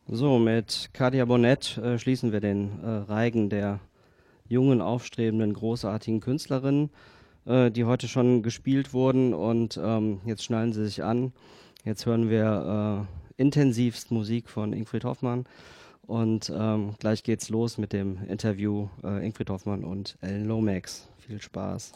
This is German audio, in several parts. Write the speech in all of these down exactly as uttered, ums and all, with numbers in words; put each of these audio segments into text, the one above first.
So, mit Kadia Bonnet äh, schließen wir den äh, Reigen der jungen, aufstrebenden, großartigen Künstlerinnen, äh, die heute schon gespielt wurden. Und ähm, jetzt schnallen sie sich an. Jetzt hören wir äh, intensivst Musik von Ingrid Hoffmann. Und ähm, gleich geht's los mit dem Interview äh, Ingrid Hoffmann und Ellen Lomax. Viel Spaß.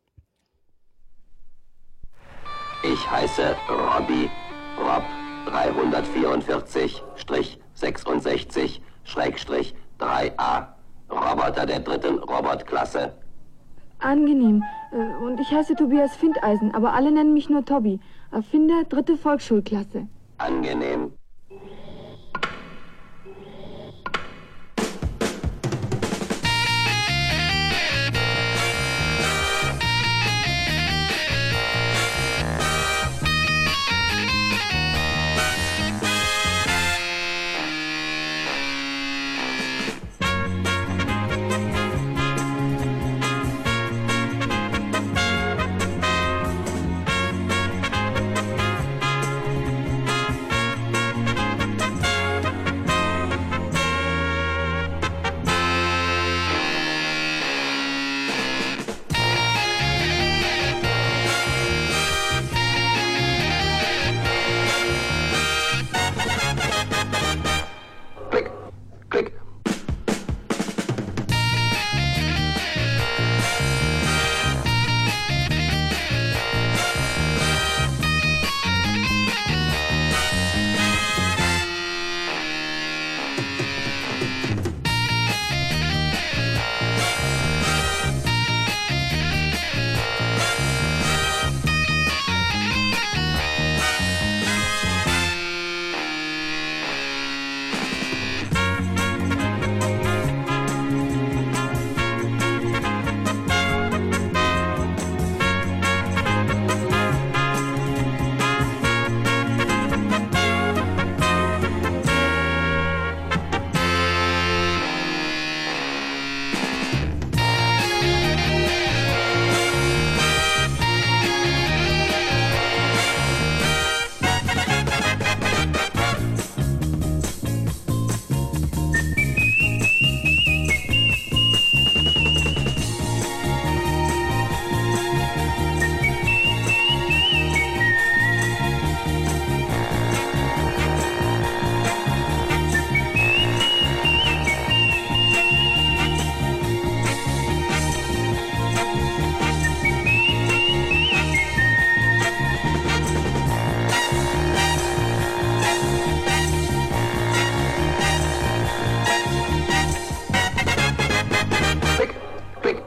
Ich heiße Robbie, Rob dreihundertvierundvierzig sechsundsechzig drei a, Roboter der dritten Robotklasse. Angenehm. Äh, Und ich heiße Tobias Findeisen, aber alle nennen mich nur Tobi. Erfinder dritte Volksschulklasse. Angenehm. Klick, klick. Klick, klick.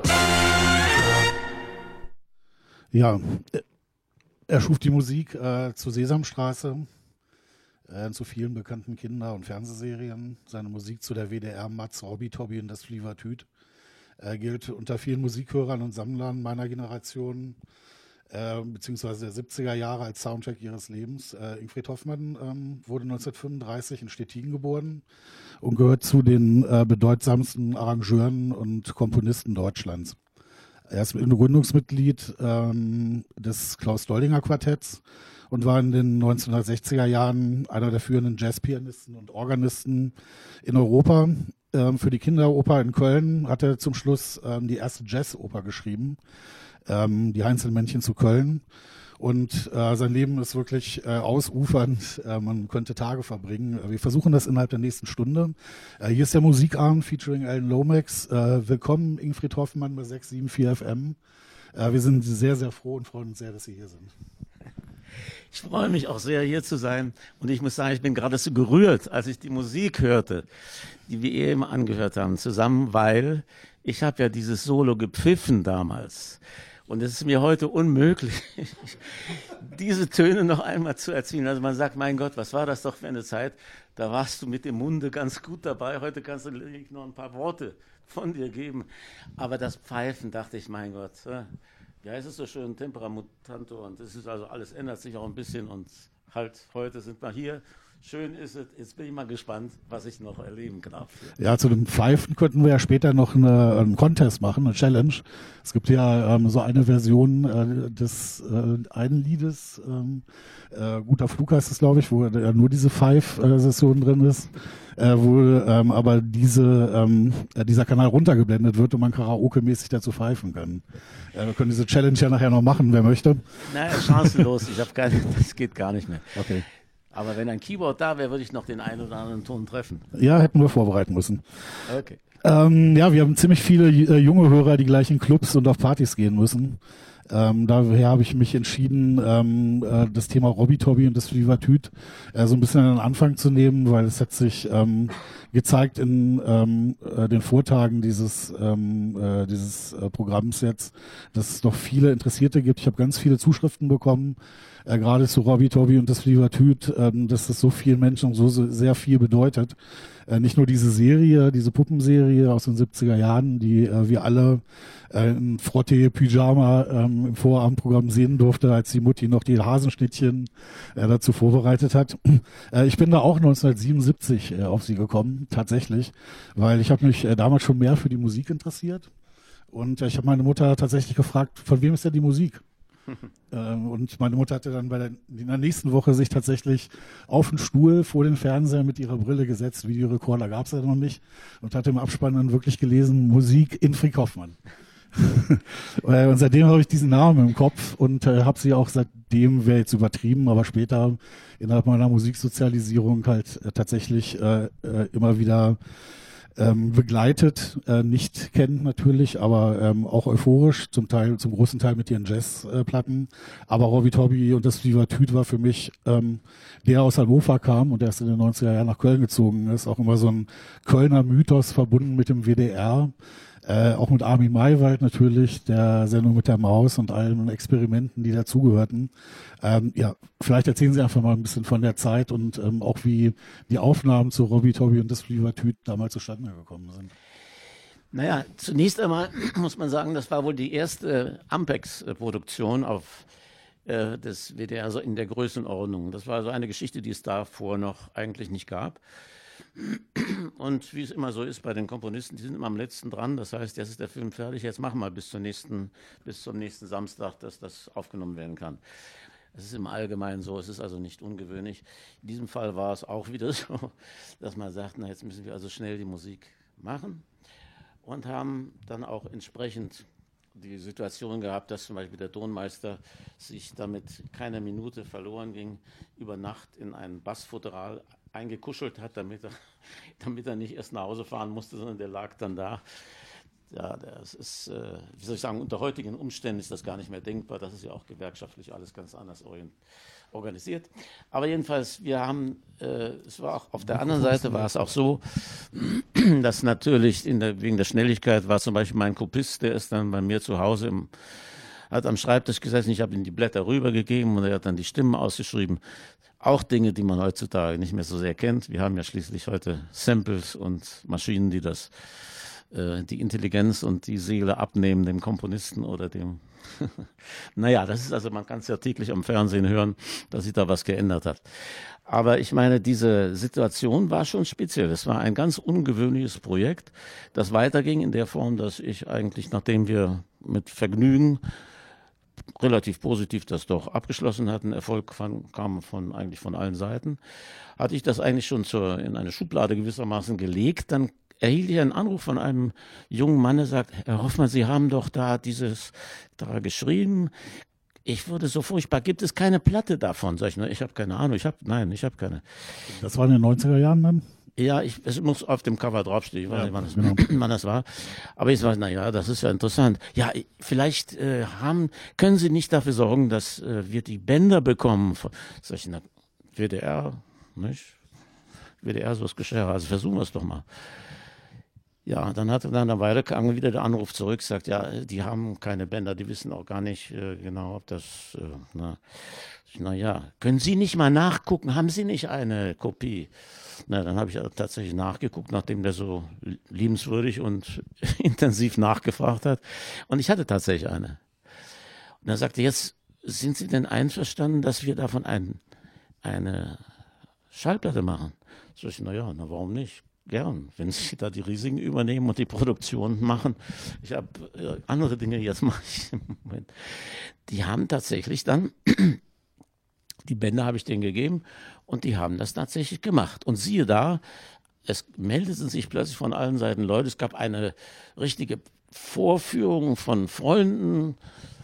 Ja, er schuf die Musik äh, zu Sesamstraße, äh, zu vielen bekannten Kinder- und Fernsehserien. Seine Musik zu der W D R, Matz, Robby, Tobby und das Flievertüt äh, gilt unter vielen Musikhörern und Sammlern meiner Generation, äh, beziehungsweise der siebziger Jahre als Soundtrack ihres Lebens. Äh, Ingrid Hoffmann ähm, wurde neunzehnhundertfünfunddreißig in Stettin geboren und gehört zu den äh, bedeutsamsten Arrangeuren und Komponisten Deutschlands. Er ist ein Gründungsmitglied ähm, des Klaus-Doldinger-Quartetts und war in den neunzehnhundertsechziger Jahren einer der führenden Jazzpianisten und Organisten in Europa. Ähm, für die Kinderoper in Köln hat er zum Schluss ähm, die erste Jazzoper geschrieben, ähm, die Heinzelmännchen zu Köln. Und äh, sein Leben ist wirklich äh, ausufernd. Äh, man könnte Tage verbringen. Wir versuchen das innerhalb der nächsten Stunde. Äh, hier ist der Musikabend featuring Ellen Lomax. Äh, willkommen, Ingrid Hoffmann bei sechs sieben vier F M. Äh, wir sind sehr, sehr froh und freuen uns sehr, dass Sie hier sind. Ich freue mich auch sehr, hier zu sein. Und ich muss sagen, ich bin geradezu gerührt, als ich die Musik hörte, die wir eben angehört haben, zusammen, weil ich habe ja dieses Solo gepfiffen damals. Und es ist mir heute unmöglich, diese Töne noch einmal zu erzielen. Also man sagt, mein Gott, was war das doch für eine Zeit? Da warst du mit dem Munde ganz gut dabei. Heute kannst du lediglich noch ein paar Worte von dir geben. Aber das Pfeifen, dachte ich, mein Gott, wie heißt es so schön, Temperamutanto. Und das ist also alles ändert sich auch ein bisschen. Und halt heute sind wir hier schön ist es. Jetzt bin ich mal gespannt, was ich noch erleben darf. Ja, zu dem Pfeifen könnten wir ja später noch eine, einen Contest machen, eine Challenge. Es gibt ja ähm, so eine Version äh, des äh, einen Liedes, ähm, äh, Guter Flug heißt es, glaube ich, wo äh, nur diese Pfeif-Session drin ist, äh, wo ähm, aber diese, ähm, äh, dieser Kanal runtergeblendet wird und man Karaoke-mäßig dazu pfeifen kann. Äh, wir können diese Challenge ja nachher noch machen, wer möchte. Naja, chancenlos. Ich habe keine, das geht gar nicht mehr. Okay. Aber wenn ein Keyboard da wäre, würde ich noch den einen oder anderen Ton treffen. Ja, hätten wir vorbereiten müssen. Okay. Ähm, ja, wir haben ziemlich viele äh, junge Hörer, die gleich in Clubs und auf Partys gehen müssen. Ähm, daher habe ich mich entschieden, ähm, äh, das Thema Robbie Tobby und das Vivatüt äh, so ein bisschen an den Anfang zu nehmen, weil es hat sich ähm, gezeigt in ähm, äh, den Vortagen dieses ähm, äh, dieses äh, Programms jetzt, dass es noch viele Interessierte gibt. Ich habe ganz viele Zuschriften bekommen, äh, gerade zu Robbie Tobby und das Vivatüt, äh, dass das so vielen Menschen so, so sehr viel bedeutet. Äh, nicht nur diese Serie, diese Puppenserie aus den siebziger Jahren, die äh, wir alle äh, in Frottee-Pyjama ähm, im Vorabendprogramm sehen durfte, als die Mutti noch die Hasenschnittchen äh, dazu vorbereitet hat. Äh, ich bin da auch neunzehnhundertsiebenundsiebzig äh, auf sie gekommen, tatsächlich, weil ich habe mich äh, damals schon mehr für die Musik interessiert und äh, ich habe meine Mutter tatsächlich gefragt, von wem ist denn die Musik? ähm, und meine Mutter hatte dann bei der, in der nächsten Woche sich tatsächlich auf den Stuhl vor den Fernseher mit ihrer Brille gesetzt, Videorekorder gab es ja noch nicht, und hatte im Abspann dann wirklich gelesen, Musik Infri Hoffmann. Und seitdem habe ich diesen Namen im Kopf und äh, habe sie auch seitdem, wäre jetzt übertrieben, aber später innerhalb meiner Musiksozialisierung halt äh, tatsächlich äh, äh, immer wieder ähm, begleitet, äh, nicht kennt natürlich, aber ähm, auch euphorisch, zum Teil, zum großen Teil mit ihren Jazzplatten. Aber Robbie Tobby und das Vivatüt war für mich, ähm, der aus Hannover kam und erst in den neunziger Jahren nach Köln gezogen ist, auch immer so ein Kölner Mythos verbunden mit dem W D R. Äh, auch mit Armin Maywald natürlich, der Sendung mit der Maus und allen Experimenten, die dazugehörten. Ähm, ja, vielleicht erzählen Sie einfach mal ein bisschen von der Zeit und ähm, auch wie die Aufnahmen zu Robbie Tobby und das Vivatüt damals zustande gekommen sind. Naja, zunächst einmal muss man sagen, das war wohl die erste Ampex-Produktion auf äh, des W D R so in der Größenordnung. Das war so eine Geschichte, die es davor noch eigentlich nicht gab. Und wie es immer so ist bei den Komponisten, die sind immer am letzten dran. Das heißt, jetzt ist der Film fertig, jetzt machen wir bis zur nächsten, bis zum nächsten Samstag, dass das aufgenommen werden kann. Es ist im Allgemeinen so, es ist also nicht ungewöhnlich. In diesem Fall war es auch wieder so, dass man sagt, na jetzt müssen wir also schnell die Musik machen, und haben dann auch entsprechend die Situation gehabt, dass zum Beispiel der Tonmeister sich damit keine Minute verloren ging, über Nacht in ein Bassfutteral eingekuschelt hat, damit er, damit er nicht erst nach Hause fahren musste, sondern der lag dann da. Ja, das ist, äh, wie soll ich sagen, unter heutigen Umständen ist das gar nicht mehr denkbar. Das ist ja auch gewerkschaftlich alles ganz anders organisiert. Aber jedenfalls, wir haben, äh, es war auch auf der anderen Seite war es auch so, dass natürlich in der, wegen der Schnelligkeit war zum Beispiel mein Kopist, der ist dann bei mir zu Hause im hat am Schreibtisch gesessen, ich habe ihm die Blätter rübergegeben und er hat dann die Stimmen ausgeschrieben. Auch Dinge, die man heutzutage nicht mehr so sehr kennt. Wir haben ja schließlich heute Samples und Maschinen, die das, äh, die Intelligenz und die Seele abnehmen dem Komponisten oder dem. Naja, das ist also, man kann es ja täglich am Fernsehen hören, dass sich da was geändert hat. Aber ich meine, diese Situation war schon speziell. Es war ein ganz ungewöhnliches Projekt, das weiterging in der Form, dass ich eigentlich, nachdem wir mit Vergnügen relativ positiv das doch abgeschlossen hatten, Erfolg von, kam von eigentlich von allen Seiten, hatte ich das eigentlich schon zur, in eine Schublade gewissermaßen gelegt. Dann erhielt ich einen Anruf von einem jungen Mann, der sagt, Herr Hoffmann, Sie haben doch da dieses da geschrieben. Ich wurde so furchtbar, gibt es keine Platte davon? Sag ich, na, ich habe keine Ahnung, ich habe, nein, ich habe keine. Das war in den neunziger Jahren dann? Ja, ich, es muss auf dem Cover draufstehen, ich weiß ja, nicht, wann das, genau. wann das war. Aber ich war, na ja, das ist ja interessant. Ja, vielleicht äh, haben, können Sie nicht dafür sorgen, dass äh, wir die Bänder bekommen? Sag ich, na, W D R, nicht? W D R, so ist Geschirr, also versuchen wir es doch mal. Ja, dann hat dann eine Weile kam wieder der Anruf zurück, sagt, ja, die haben keine Bänder, die wissen auch gar nicht äh, genau, ob das, äh, na, na ja, können Sie nicht mal nachgucken, haben Sie nicht eine Kopie? Na, dann habe ich tatsächlich nachgeguckt, nachdem der so liebenswürdig und intensiv nachgefragt hat. Und ich hatte tatsächlich eine. Und er sagte, jetzt sind Sie denn einverstanden, dass wir davon ein, eine Schallplatte machen. So ich, naja, na warum nicht? Gern, wenn Sie da die Risiken übernehmen und die Produktion machen. Ich habe äh, andere Dinge, jetzt mache ich im Moment. Die haben tatsächlich dann, die Bänder habe ich denen gegeben und die haben das tatsächlich gemacht. Und siehe da, es meldeten sich plötzlich von allen Seiten Leute. Es gab eine richtige Vorführung von Freunden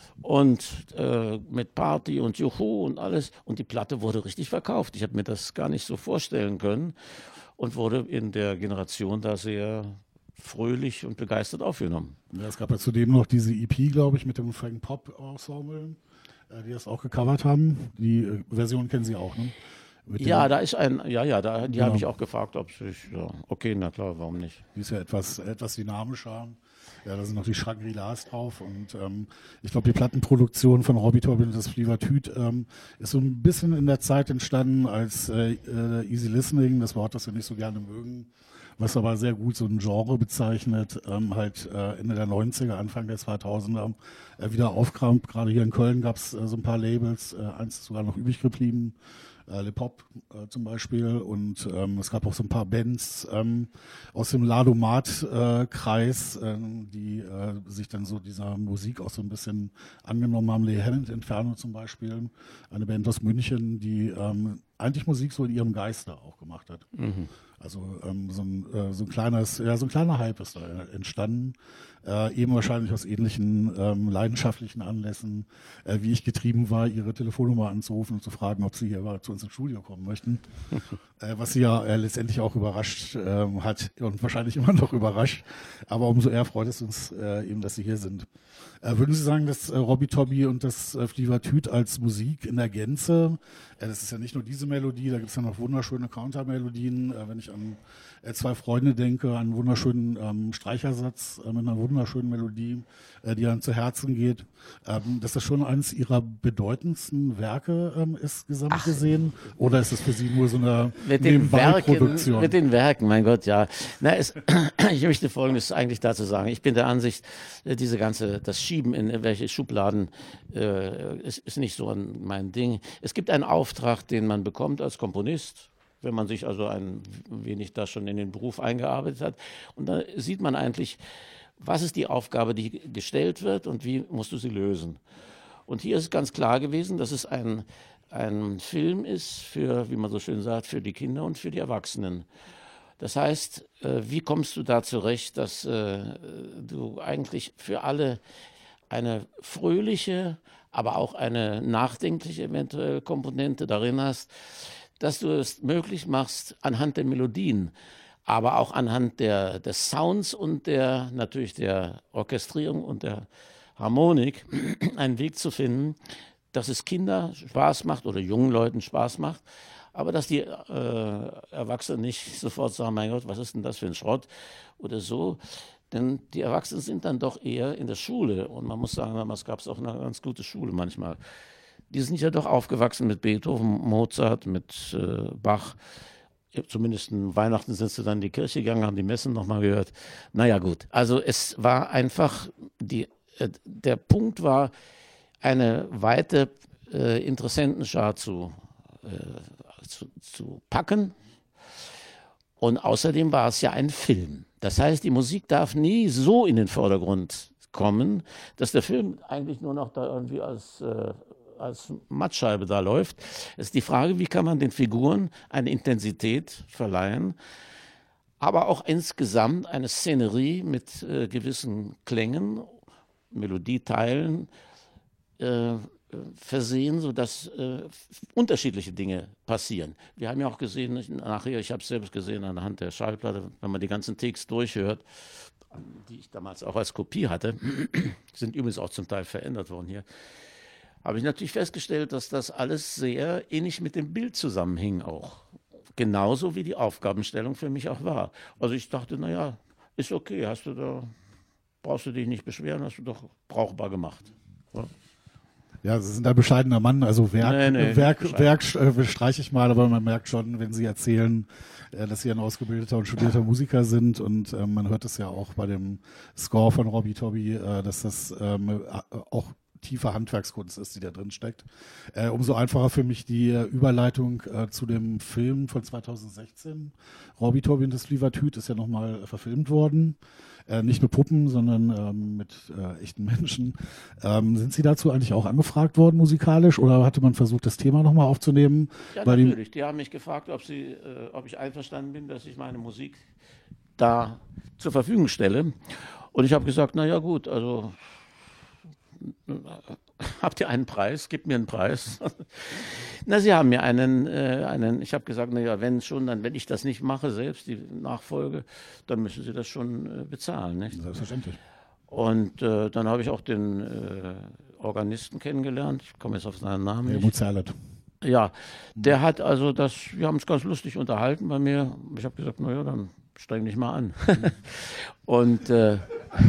und äh, mit Party und Juhu und alles. Und die Platte wurde richtig verkauft. Ich habe mir das gar nicht so vorstellen können. Und wurde in der Generation da sehr fröhlich und begeistert aufgenommen. Ja, es gab ja zudem noch diese E P, glaube ich, mit dem Frank Pop Ensemble, äh, die das auch gecovert haben. Die äh, Version kennen Sie auch, ne? Mit ja, dem, da ist ein, ja, ja, da, die genau. habe ich auch gefragt, ob sich, ja, okay, na klar, warum nicht? Die ist ja etwas, etwas dynamischer. Ja, da sind noch die Shangri-Las drauf und ähm, ich glaube, die Plattenproduktion von Robbie Toby und das Flievertüt ähm, ist so ein bisschen in der Zeit entstanden, als äh, äh, Easy Listening, das Wort, das wir nicht so gerne mögen, was aber sehr gut so ein Genre bezeichnet, ähm, halt äh, Ende der neunziger, Anfang der zweitausender äh, wieder aufkam. Gerade hier in Köln gab es äh, so ein paar Labels, äh, eins ist sogar noch übrig geblieben. Äh, Le Pop äh, zum Beispiel und ähm, es gab auch so ein paar Bands ähm, aus dem Ladomat-Kreis, äh, ähm, die äh, sich dann so dieser Musik auch so ein bisschen angenommen haben. Le Hammond Inferno zum Beispiel, eine Band aus München, die ähm, eigentlich Musik so in ihrem Geiste auch gemacht hat. Mhm. Also ähm, so, ein, äh, so ein kleines, ja, so ein kleiner Hype ist da entstanden. Äh, eben wahrscheinlich aus ähnlichen ähm, leidenschaftlichen Anlässen, äh, wie ich getrieben war, ihre Telefonnummer anzurufen und zu fragen, ob sie hier mal zu uns ins Studio kommen möchten. äh, was sie ja äh, letztendlich auch überrascht äh, hat und wahrscheinlich immer noch überrascht. Aber umso eher freut es uns äh, eben, dass sie hier sind. Äh, würden Sie sagen, dass äh, Robbie Toby und das äh, Flievertüt als Musik in der Gänze, äh, das ist ja nicht nur diese Melodie, da gibt es ja noch wunderschöne Countermelodien, äh, wenn ich an äh, zwei Freunde denke, einen wunderschönen ähm, Streichersatz äh, mit einer wunderschönen Melodie, äh, die einem zu Herzen geht, ähm, dass das schon eines Ihrer bedeutendsten Werke ähm, ist, gesamt Ach, gesehen? Oder ist es für Sie nur so eine mit den Werken, Produktion? Mit den Werken, mein Gott, ja. Na, es, ich möchte Folgendes eigentlich dazu sagen. Ich bin der Ansicht, diese ganze, das Schieben in welche Schubladen äh, ist, ist nicht so ein, mein Ding. Es gibt einen Auftrag, den man bekommt als Komponist, wenn man sich also ein wenig da schon in den Beruf eingearbeitet hat. Und da sieht man eigentlich, was ist die Aufgabe, die gestellt wird und wie musst du sie lösen. Und hier ist ganz klar gewesen, dass es ein, ein Film ist für, wie man so schön sagt, für die Kinder und für die Erwachsenen. Das heißt, äh, wie kommst du da zurecht, dass äh, du eigentlich für alle eine fröhliche, aber auch eine nachdenkliche eventuell Komponente darin hast, dass du es möglich machst, anhand der Melodien, aber auch anhand der, des Sounds und der natürlich der Orchestrierung und der Harmonik einen Weg zu finden, dass es Kinder Spaß macht oder jungen Leuten Spaß macht, aber dass die äh, Erwachsenen nicht sofort sagen, mein Gott, was ist denn das für ein Schrott oder so. Denn die Erwachsenen sind dann doch eher in der Schule. Und man muss sagen, damals gab es auch eine ganz gute Schule manchmal. Die sind ja doch aufgewachsen mit Beethoven, Mozart, mit äh, Bach. Zumindest in Weihnachten sind sie dann in die Kirche gegangen, haben die Messen nochmal gehört. Naja gut, also es war einfach, die, äh, der Punkt war, eine weite äh, Interessentenschar zu, äh, zu, zu packen. Und außerdem war es ja ein Film. Das heißt, die Musik darf nie so in den Vordergrund kommen, dass der Film eigentlich nur noch da irgendwie als, äh, als Mattscheibe da läuft. Es ist die Frage, wie kann man den Figuren eine Intensität verleihen, aber auch insgesamt eine Szenerie mit äh, gewissen Klängen, Melodieteilen äh, versehen, sodass äh, unterschiedliche Dinge passieren. Wir haben ja auch gesehen, nachher, ich habe es selbst gesehen anhand der Schallplatte, wenn man die ganzen Takes durchhört, die ich damals auch als Kopie hatte, sind übrigens auch zum Teil verändert worden hier, habe ich natürlich festgestellt, dass das alles sehr ähnlich mit dem Bild zusammenhing auch. Genauso wie die Aufgabenstellung für mich auch war. Also ich dachte, naja, ist okay, hast du da, brauchst du dich nicht beschweren, hast du doch brauchbar gemacht. Ja. Ja, Sie sind ein bescheidener Mann, also Werk, nee, nee, Werk, Werk äh, streiche ich mal, aber man merkt schon, wenn Sie erzählen, äh, dass Sie ein ausgebildeter und studierter Musiker sind und äh, man hört es ja auch bei dem Score von Robbie Toby, äh, dass das ähm, auch tiefe Handwerkskunst ist, die da drin steckt. Äh, umso einfacher für mich die äh, Überleitung äh, zu dem Film von zweitausendsechzehn. Robbie Tobby und das Flievertüt ist ja nochmal äh, verfilmt worden. Äh, nicht mit Puppen, sondern ähm, mit äh, echten Menschen. Ähm, sind Sie dazu eigentlich auch angefragt worden musikalisch oder hatte man versucht, das Thema nochmal aufzunehmen? Ja, Weil natürlich. Die, die haben mich gefragt, ob, sie, äh, ob ich einverstanden bin, dass ich meine Musik da zur Verfügung stelle. Und ich habe gesagt, na ja gut, also habt ihr einen Preis? Gebt mir einen Preis. Na, sie haben mir einen, äh, einen ich habe gesagt, na ja, wenn schon, dann, wenn ich das nicht mache selbst, die Nachfolge, dann müssen sie das schon äh, bezahlen, nicht? Selbstverständlich. Und äh, dann habe ich auch den äh, Organisten kennengelernt, ich komme jetzt auf seinen Namen Helmut nicht. Zerlett. Ja, der hat also das, wir haben uns ganz lustig unterhalten bei mir. Ich habe gesagt, na ja, dann streng dich mal an. Und äh,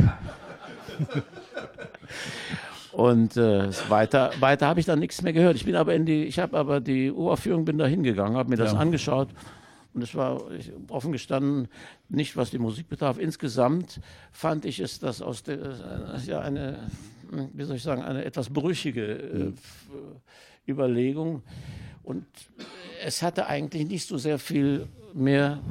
Und äh, weiter, weiter habe ich dann nichts mehr gehört. Ich bin aber in die, ich habe aber die Uraufführung, bin da hingegangen, habe mir das Ja. angeschaut und es war ich, offen gestanden nicht, was die Musik betraf. Insgesamt fand ich es, dass aus der, äh, ja eine, wie soll ich sagen, eine etwas brüchige äh, f- Überlegung und es hatte eigentlich nicht so sehr viel mehr,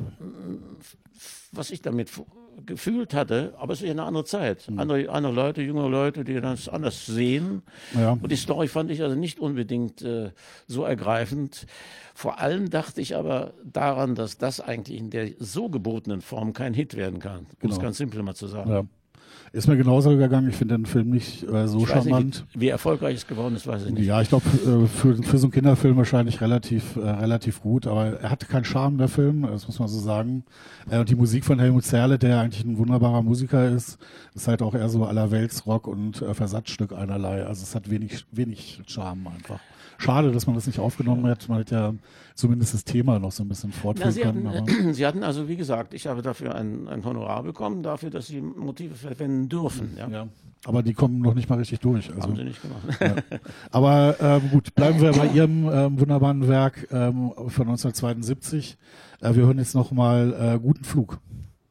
was ich damit f- gefühlt hatte, aber es ist ja eine andere Zeit. Andere, andere Leute, junge Leute, die das anders sehen. Ja. Und die Story fand ich also nicht unbedingt äh, so ergreifend. Vor allem dachte ich aber daran, dass das eigentlich in der so gebotenen Form kein Hit werden kann. Um es Genau. ganz simpel mal zu sagen. Ja. Ist mir genauso gegangen. Ich finde den Film nicht äh, so Ich weiß charmant. nicht, wie, wie erfolgreich es geworden ist, weiß ich nicht. Ja, ich glaube, äh, für, für so einen Kinderfilm wahrscheinlich relativ, äh, relativ gut, aber er hatte keinen Charme, der Film, das muss man so sagen. Äh, und die Musik von Helmut Zerlett, der ja eigentlich ein wunderbarer Musiker ist, ist halt auch eher so allerweltsrock und äh, Versatzstück einerlei. Also es hat wenig, wenig Charme einfach. Schade, dass man das nicht aufgenommen hat. Man hätte ja zumindest das Thema noch so ein bisschen fortführen Na, sie, können. hatten, Aber äh, sie hatten also, wie gesagt, ich habe dafür ein, ein Honorar bekommen, dafür, dass sie Motive verwenden dürfen. Ja? ja, aber die kommen noch nicht mal richtig durch. Also, Haben sie nicht gemacht. ja. Aber ähm, gut, bleiben wir bei Ihrem ähm, wunderbaren Werk ähm, von neunzehnhundertzweiundsiebzig. Äh, wir hören jetzt nochmal äh, Guten Flug.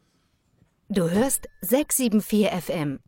Du hörst sechs sieben vier F M.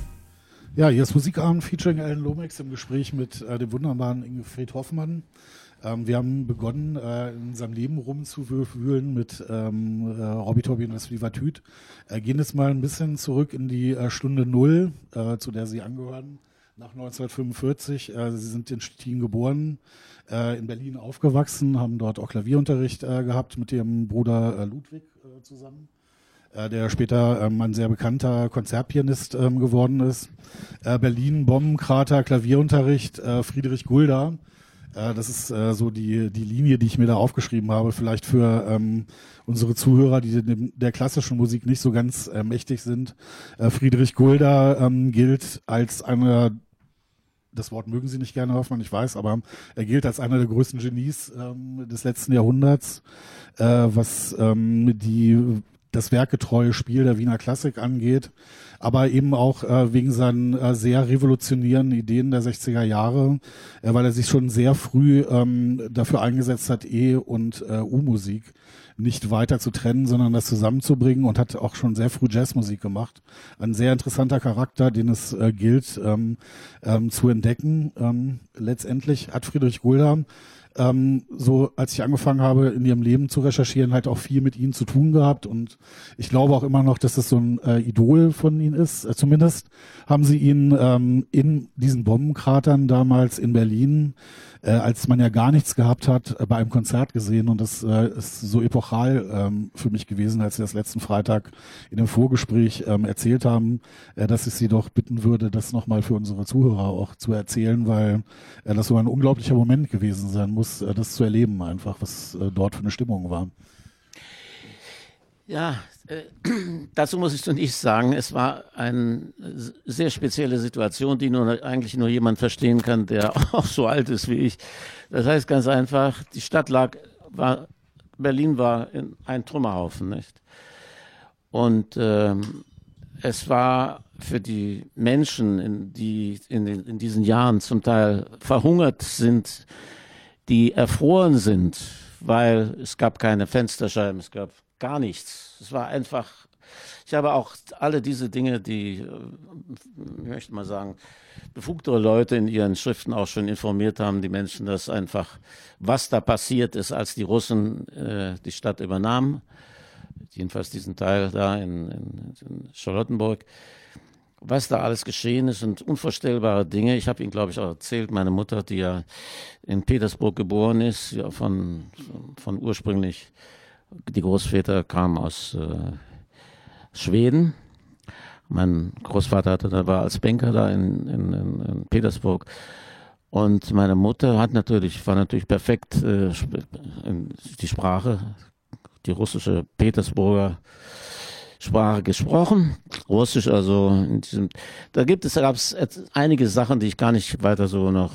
Ja, hier ist Musikabend featuring Alan Lomax im Gespräch mit äh, dem wunderbaren Ingefred Hoffmann. Ähm, wir haben begonnen, äh, in seinem Leben rumzuwühlen mit ähm, äh, Robbie Tobby und das Vivatüt. Äh, gehen jetzt mal ein bisschen zurück in die äh, Stunde Null, äh, zu der Sie angehören, nach neunzehnhundertfünfundvierzig. Äh, Sie sind in Stettin geboren, äh, in Berlin aufgewachsen, haben dort auch Klavierunterricht äh, gehabt mit Ihrem Bruder äh, Ludwig äh, zusammen, äh, der später ähm, ein sehr bekannter Konzertpianist ähm, geworden ist. Äh, Berlin, Bombenkrater, Klavierunterricht, äh, Friedrich Gulda. Das ist äh, so die die Linie, die ich mir da aufgeschrieben habe. Vielleicht für ähm, unsere Zuhörer, die dem, der klassischen Musik nicht so ganz äh, mächtig sind. Äh, Friedrich Gulda ähm, gilt als einer, das Wort mögen Sie nicht gerne, Hoffmann, ich weiß, aber er gilt als einer der größten Genies ähm, des letzten Jahrhunderts, äh, was ähm, die das werkgetreue Spiel der Wiener Klassik angeht, aber eben auch äh, wegen seinen äh, sehr revolutionären Ideen der sechziger Jahre, äh, weil er sich schon sehr früh ähm, dafür eingesetzt hat, E- und äh, U-Musik nicht weiter zu trennen, sondern das zusammenzubringen, und hat auch schon sehr früh Jazzmusik gemacht. Ein sehr interessanter Charakter, den es äh, gilt ähm, ähm, zu entdecken. Ähm, letztendlich hat Friedrich Gulda, Ähm, so als ich angefangen habe, in ihrem Leben zu recherchieren, halt auch viel mit ihnen zu tun gehabt, und ich glaube auch immer noch, dass das so ein äh, Idol von ihnen ist. Äh, zumindest haben sie ihn ähm, in diesen Bombenkratern damals in Berlin, äh, als man ja gar nichts gehabt hat, äh, bei einem Konzert gesehen, und das äh, ist so epochal ähm, für mich gewesen, als sie das letzten Freitag in dem Vorgespräch ähm, erzählt haben, äh, dass ich sie doch bitten würde, das nochmal für unsere Zuhörer auch zu erzählen, weil äh, das so ein unglaublicher Moment gewesen sein muss, das zu erleben einfach, was äh, dort für eine Stimmung war. Ja, äh, dazu muss ich zunächst sagen, es war eine sehr spezielle Situation, die nur eigentlich nur jemand verstehen kann, der auch so alt ist wie ich. Das heißt ganz einfach, die Stadt lag, war, Berlin war in ein Trümmerhaufen, nicht? Und ähm, es war für die Menschen, in, die in, den, in diesen Jahren zum Teil verhungert sind, die erfroren sind, weil es gab keine Fensterscheiben, es gab gar nichts. Es war einfach, ich habe auch alle diese Dinge, die, ich möchte mal sagen, befugtere Leute in ihren Schriften auch schon informiert haben, die Menschen, dass einfach, was da passiert ist, als die Russen äh, die Stadt übernahmen, jedenfalls diesen Teil da in, in, in Charlottenburg, was da alles geschehen ist und unvorstellbare Dinge. Ich habe Ihnen, glaube ich, auch erzählt, meine Mutter, die ja in Petersburg geboren ist, ja von, von ursprünglich, die Großväter kamen aus äh, Schweden. Mein Großvater hatte, da war als Banker da in, in, in Petersburg. Und meine Mutter hat natürlich, war natürlich perfekt äh, die Sprache, die russische Petersburger Sprache gesprochen, Russisch, also in diesem, da gibt es, da gab es einige Sachen, die ich gar nicht weiter so noch,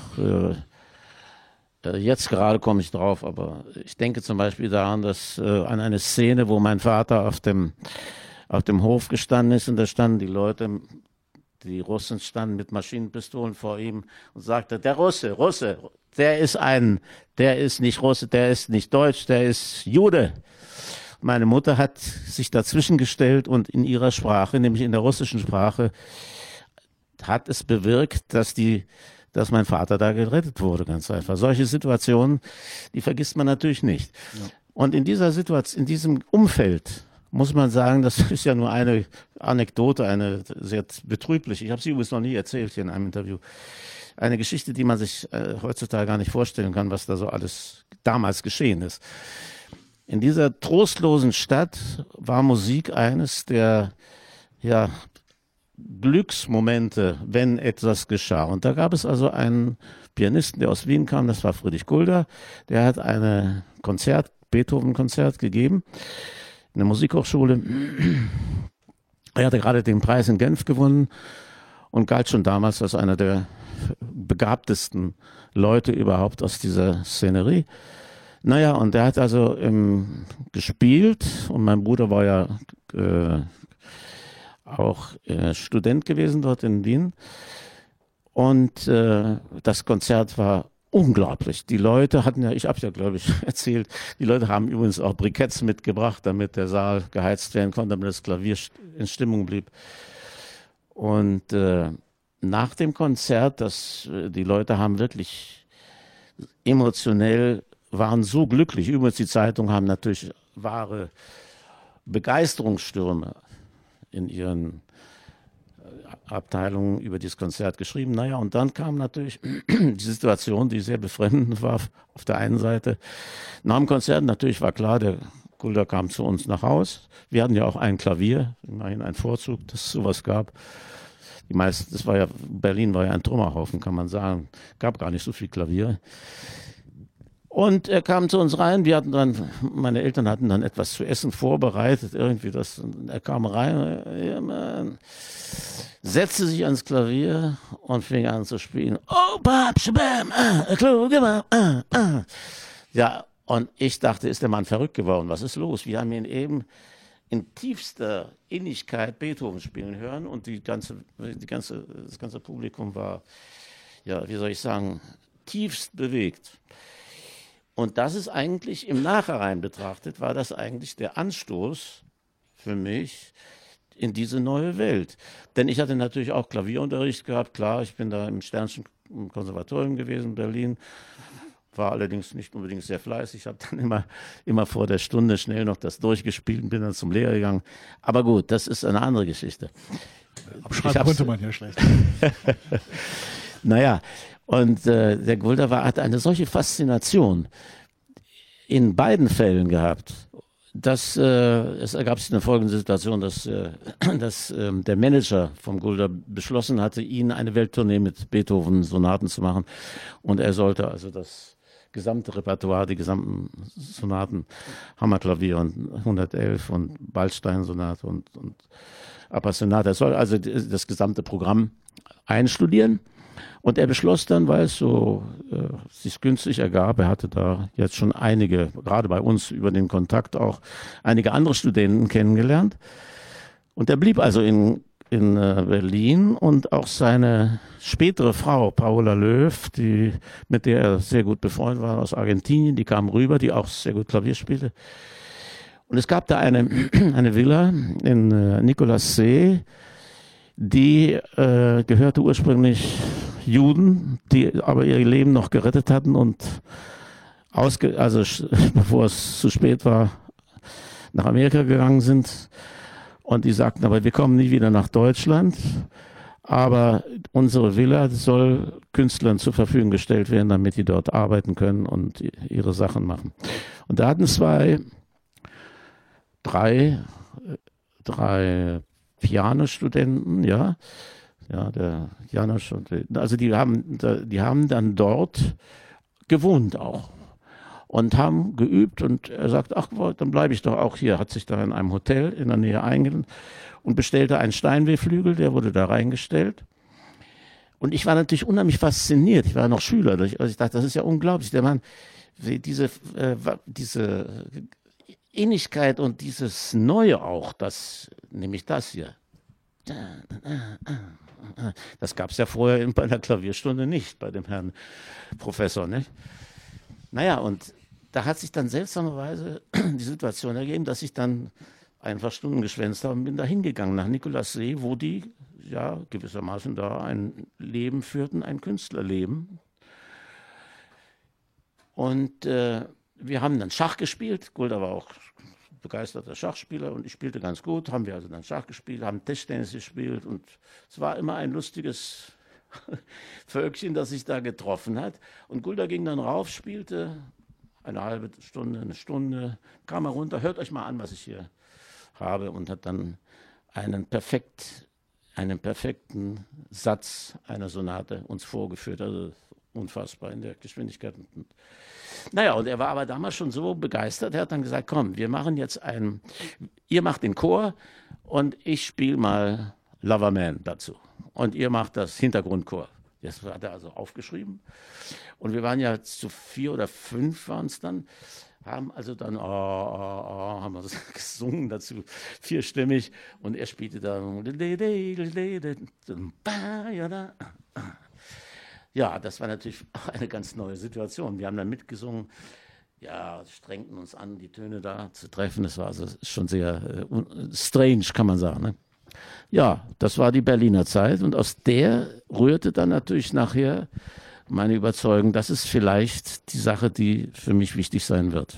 äh, jetzt gerade komme ich drauf, aber ich denke zum Beispiel daran, dass äh, an eine Szene, wo mein Vater auf dem, auf dem Hof gestanden ist, und da standen die Leute, die Russen standen mit Maschinenpistolen vor ihm und sagte, der Russe, Russe, der ist ein, der ist nicht Russe, der ist nicht Deutsch, der ist Jude. Meine Mutter hat sich dazwischen gestellt und in ihrer Sprache, nämlich in der russischen Sprache, hat es bewirkt, dass die, dass mein Vater da gerettet wurde, ganz einfach. Solche Situationen, die vergisst man natürlich nicht. Ja. Und in dieser Situation, in diesem Umfeld, muss man sagen, das ist ja nur eine Anekdote, eine sehr betrübliche. Ich habe sie übrigens noch nie erzählt hier in einem Interview. Eine Geschichte, die man sich äh, heutzutage gar nicht vorstellen kann, was da so alles damals geschehen ist. In dieser trostlosen Stadt war Musik eines der ja, Glücksmomente, wenn etwas geschah. Und da gab es also einen Pianisten, der aus Wien kam, das war Friedrich Gulda, der hat ein Konzert, Beethoven-Konzert gegeben in der Musikhochschule. Er hatte gerade den Preis in Genf gewonnen und galt schon damals als einer der begabtesten Leute überhaupt aus dieser Szenerie. Naja, und der hat also ähm, gespielt, und mein Bruder war ja äh, auch äh, Student gewesen dort in Wien, und äh, das Konzert war unglaublich. Die Leute hatten ja, ich habe ja glaube ich erzählt, die Leute haben übrigens auch Briketts mitgebracht, damit der Saal geheizt werden konnte, damit das Klavier in Stimmung blieb. Und äh, nach dem Konzert, das, die Leute haben wirklich emotionell, waren so glücklich. Übrigens, die Zeitungen haben natürlich wahre Begeisterungsstürme in ihren Abteilungen über dieses Konzert geschrieben. Naja, und dann kam natürlich die Situation, die sehr befremdend war. Auf der einen Seite, nach dem Konzert natürlich war klar, der Gulda kam zu uns nach Haus. Wir hatten ja auch ein Klavier, immerhin ein Vorzug, dass es sowas gab. Die meisten, das war ja, Berlin war ja ein Trümmerhaufen, kann man sagen. Gab gar nicht so viel Klavier. Und er kam zu uns rein, wir hatten dann, meine Eltern hatten dann etwas zu essen vorbereitet, irgendwie das, er kam rein, ja, man, setzte sich ans Klavier und fing an zu spielen. Oh, Bab, Shabam, ah, Kluge, ah, ah. Ja, und ich dachte, ist der Mann verrückt geworden, was ist los? Wir haben ihn eben in tiefster Innigkeit Beethoven spielen hören und die ganze, die ganze, das ganze Publikum war, ja, wie soll ich sagen, tiefst bewegt. Und das ist eigentlich im Nachhinein betrachtet, war das eigentlich der Anstoß für mich in diese neue Welt. Denn ich hatte natürlich auch Klavierunterricht gehabt, klar, ich bin da im Sternschen Konservatorium gewesen in Berlin, war allerdings nicht unbedingt sehr fleißig, habe dann immer, immer vor der Stunde schnell noch das durchgespielt und bin dann zum Lehrer gegangen. Aber gut, das ist eine andere Geschichte. Abschreiben konnte man ja schlecht. Naja, und äh, der Gulda war, hat eine solche Faszination in beiden Fällen gehabt, dass äh, es ergab sich eine folgende Situation, dass, äh, dass äh, der Manager vom Gulda beschlossen hatte, ihn eine Welttournee mit Beethoven-Sonaten zu machen. Und er sollte also das gesamte Repertoire, die gesamten Sonaten, Hammerklavier und hundertelf und Waldstein-Sonate und, und Appassionata, er soll also das gesamte Programm einstudieren. Und er beschloss dann, weil es so äh, sich günstig ergab, er hatte da jetzt schon einige, gerade bei uns über den Kontakt auch, einige andere Studenten kennengelernt. Und er blieb also in, in äh, Berlin und auch seine spätere Frau, Paola Löw, die, mit der er sehr gut befreundet war, aus Argentinien, die kam rüber, die auch sehr gut Klavier spielte. Und es gab da eine, eine Villa in äh, Nikolassee, die äh, gehörte ursprünglich Juden, die aber ihr Leben noch gerettet hatten und ausge also bevor es zu spät war, nach Amerika gegangen sind. Und die sagten, aber wir kommen nie wieder nach Deutschland, aber unsere Villa soll Künstlern zur Verfügung gestellt werden, damit die dort arbeiten können und ihre Sachen machen. Und da hatten zwei, drei, drei Pianostudenten, ja, ja, der Janosch und also die haben, die haben dann dort gewohnt auch und haben geübt und er sagt, ach, dann bleibe ich doch auch hier, hat sich da in einem Hotel in der Nähe eingeladen und bestellte einen Steinway-Flügel, der wurde da reingestellt. Und ich war natürlich unheimlich fasziniert, ich war noch Schüler, also ich dachte, das ist ja unglaublich, der Mann, diese, äh, diese Innigkeit und dieses Neue auch, das, nämlich das hier. Das gab es ja vorher bei der Klavierstunde nicht, bei dem Herrn Professor, nicht? Naja, und da hat sich dann seltsamerweise die Situation ergeben, dass ich dann einfach Stunden geschwänzt habe und bin da hingegangen nach Nikolassee, wo die ja gewissermaßen da ein Leben führten, ein Künstlerleben. Und äh, wir haben dann Schach gespielt, Gulda war auch begeisterter Schachspieler und ich spielte ganz gut, haben wir also dann Schach gespielt, haben Tischtennis gespielt und es war immer ein lustiges Völkchen, das sich da getroffen hat. Und Gulda ging dann rauf, spielte eine halbe Stunde, eine Stunde, kam er runter, hört euch mal an, was ich hier habe und hat dann einen, perfekt, einen perfekten Satz einer Sonate uns vorgeführt, also unfassbar in der Geschwindigkeit. Naja, und er war aber damals schon so begeistert, er hat dann gesagt, komm, wir machen jetzt einen, ihr macht den Chor und ich spiele mal Loverman dazu. Und ihr macht das Hintergrundchor. Das hat er also aufgeschrieben. Und wir waren ja zu vier oder fünf waren es dann, haben also dann, oh, oh, oh, haben wir das gesungen dazu, vierstimmig. Und er spielte dann, ja, das war natürlich auch eine ganz neue Situation. Wir haben dann mitgesungen, ja, strengten uns an, die Töne da zu treffen. Das war also schon sehr äh, strange, kann man sagen. Ne? Ja, das war die Berliner Zeit und aus der rührte dann natürlich nachher meine Überzeugung, das ist vielleicht die Sache, die für mich wichtig sein wird.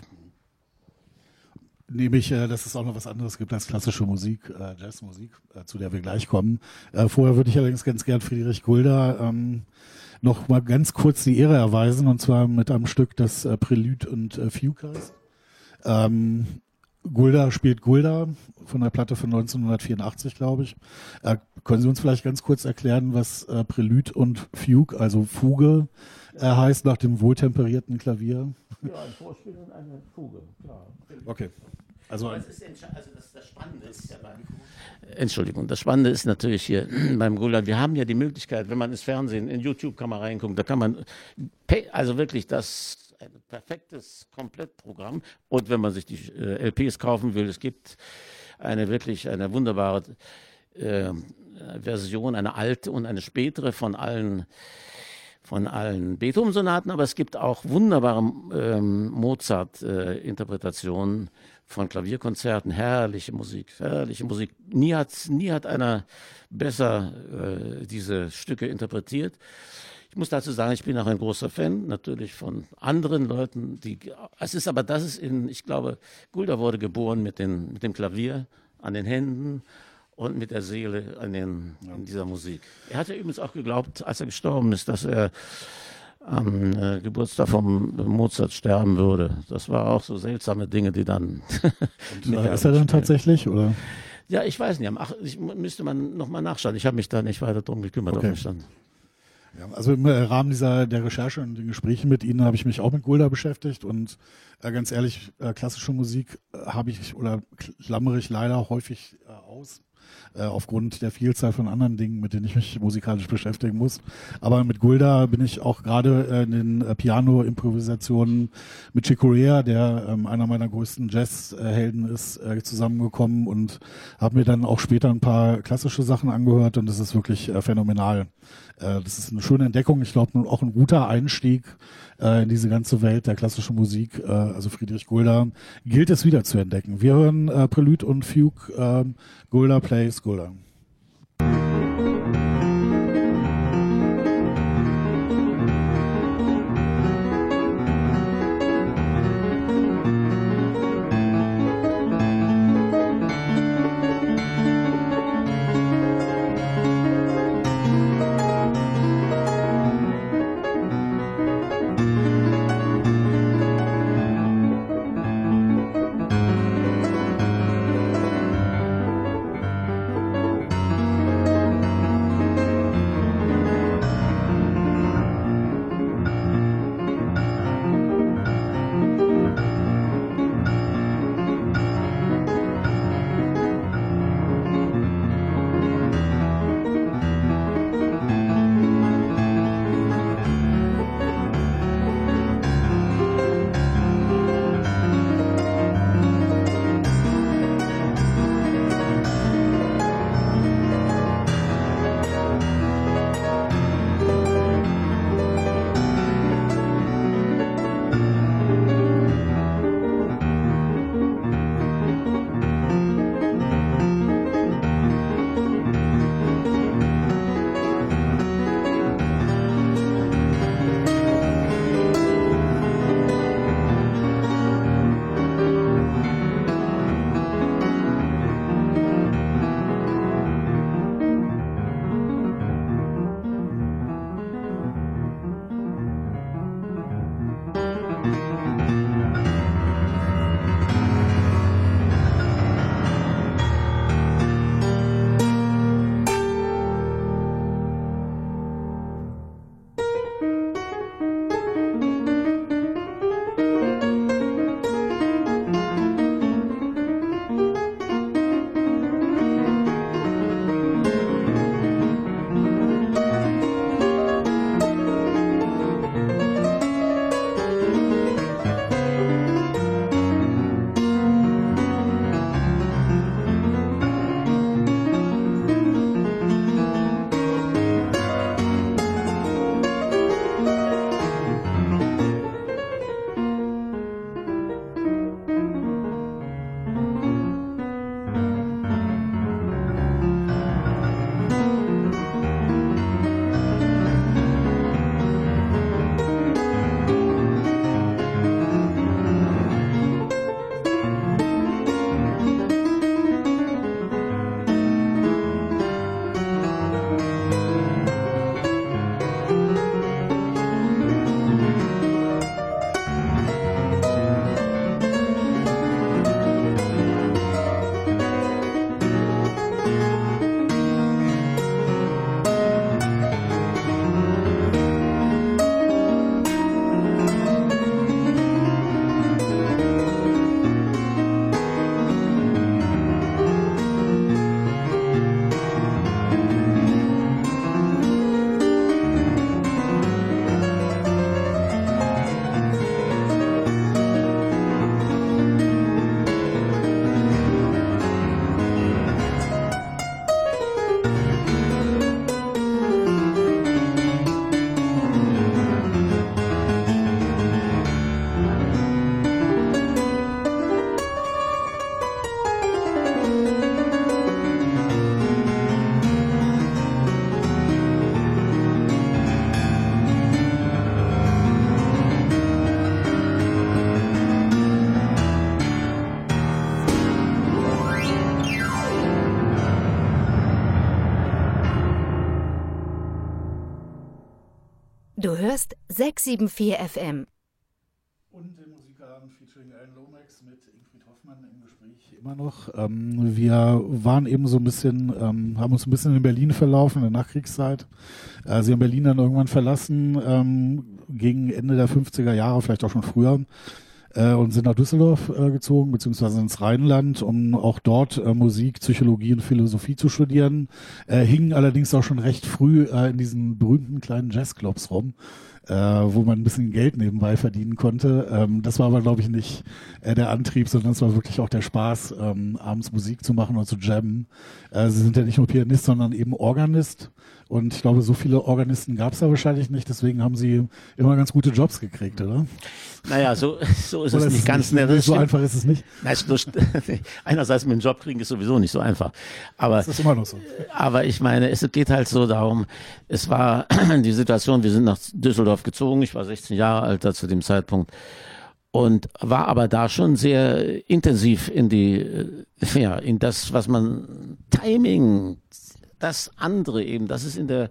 Nämlich, äh, dass es auch noch was anderes gibt als klassische Musik, äh, Jazzmusik, äh, zu der wir gleich kommen. Äh, vorher würde ich allerdings ganz gern Friedrich Gulda ähm, noch mal ganz kurz die Ehre erweisen, und zwar mit einem Stück, das äh, Prelude und äh, Fugue heißt. Ähm, Gulda spielt Gulda von der Platte von neunzehnhundertvierundachtzig, glaube ich. Äh, können Sie uns vielleicht ganz kurz erklären, was äh, Prelude und Fugue, also Fuge, äh, heißt nach dem wohltemperierten Klavier? Ja, ein Vorspiel und eine Fuge, klar. Okay. Also, also das, das Spannende ist ja beim Entschuldigung, das Spannende ist natürlich hier beim Gulda, wir haben ja die Möglichkeit, wenn man ins Fernsehen, in YouTube kann man reingucken, da kann man, also wirklich das ein perfektes Komplettprogramm, und wenn man sich die äh, L Ps kaufen will, es gibt eine wirklich, eine wunderbare äh, Version, eine alte und eine spätere von allen von allen Beethoven-Sonaten, aber es gibt auch wunderbare ähm, Mozart-Interpretationen äh, von Klavierkonzerten, herrliche Musik, herrliche Musik. Nie hat, nie hat einer besser äh, diese Stücke interpretiert. Ich muss dazu sagen, ich bin auch ein großer Fan, natürlich von anderen Leuten, die, es ist aber, das ist in, ich glaube, Gulda wurde geboren mit, den, mit dem Klavier an den Händen und mit der Seele an den, in dieser Musik. Er hatte übrigens auch geglaubt, als er gestorben ist, dass er am äh, Geburtstag von Mozart sterben würde. Das war auch so seltsame Dinge, die dann... Und, äh, ist er dann tatsächlich, oder? Ja, ich weiß nicht. Ach, ich, müsste man nochmal nachschauen. Ich habe mich da nicht weiter drum gekümmert. Okay. Auf Stand. Ja, also im Rahmen dieser der Recherche und den Gesprächen mit Ihnen habe ich mich auch mit Gulda beschäftigt, und äh, ganz ehrlich, äh, klassische Musik äh, habe ich oder klammere ich leider häufig äh, aus. Äh, aufgrund der Vielzahl von anderen Dingen, mit denen ich mich musikalisch beschäftigen muss. Aber mit Gulda bin ich auch gerade äh, in den äh, Piano-Improvisationen mit Chick Corea, der ähm, einer meiner größten Jazz-Helden ist, äh, zusammengekommen, und habe mir dann auch später ein paar klassische Sachen angehört, und das ist wirklich äh, phänomenal. Äh, das ist eine schöne Entdeckung, ich glaube auch ein guter Einstieg äh, in diese ganze Welt der klassischen Musik. Äh, also Friedrich Gulda gilt es wieder zu entdecken. Wir hören äh, Prelude und Fugue, äh, Gulda plays Gulda. Thank Du hörst sechs sieben vier F M. Und den Musikabend featuring Alan Lomax mit Ingrid Hoffmann im Gespräch immer noch. Ähm, wir waren eben so ein bisschen, ähm, haben uns ein bisschen in Berlin verlaufen in der Nachkriegszeit. Äh, sie haben Berlin dann irgendwann verlassen, ähm, gegen Ende der fünfziger Jahre, vielleicht auch schon früher. Äh, und sind nach Düsseldorf äh, gezogen, beziehungsweise ins Rheinland, um auch dort äh, Musik, Psychologie und Philosophie zu studieren. Äh, hingen allerdings auch schon recht früh äh, in diesen berühmten kleinen Jazzclubs rum, äh, wo man ein bisschen Geld nebenbei verdienen konnte. Ähm, das war aber, glaube ich, nicht äh, der Antrieb, sondern es war wirklich auch der Spaß, ähm, abends Musik zu machen und zu jammen. Äh, sie sind ja nicht nur Pianist, sondern eben Organist. Und ich glaube, so viele Organisten gab es da wahrscheinlich nicht, deswegen haben sie immer ganz gute Jobs gekriegt, oder? Naja, so, so ist Oder es ist nicht es ganz. nicht, Ne, so einfach ist es nicht. Nein, so, einerseits mit dem Job kriegen ist sowieso nicht so einfach. Aber, das ist immer noch so. Aber ich meine, es geht halt so darum, es war die Situation, wir sind nach Düsseldorf gezogen, ich war sechzehn Jahre alt da zu dem Zeitpunkt und war aber da schon sehr intensiv in die, ja, in das, was man Timing, das andere eben, das ist in der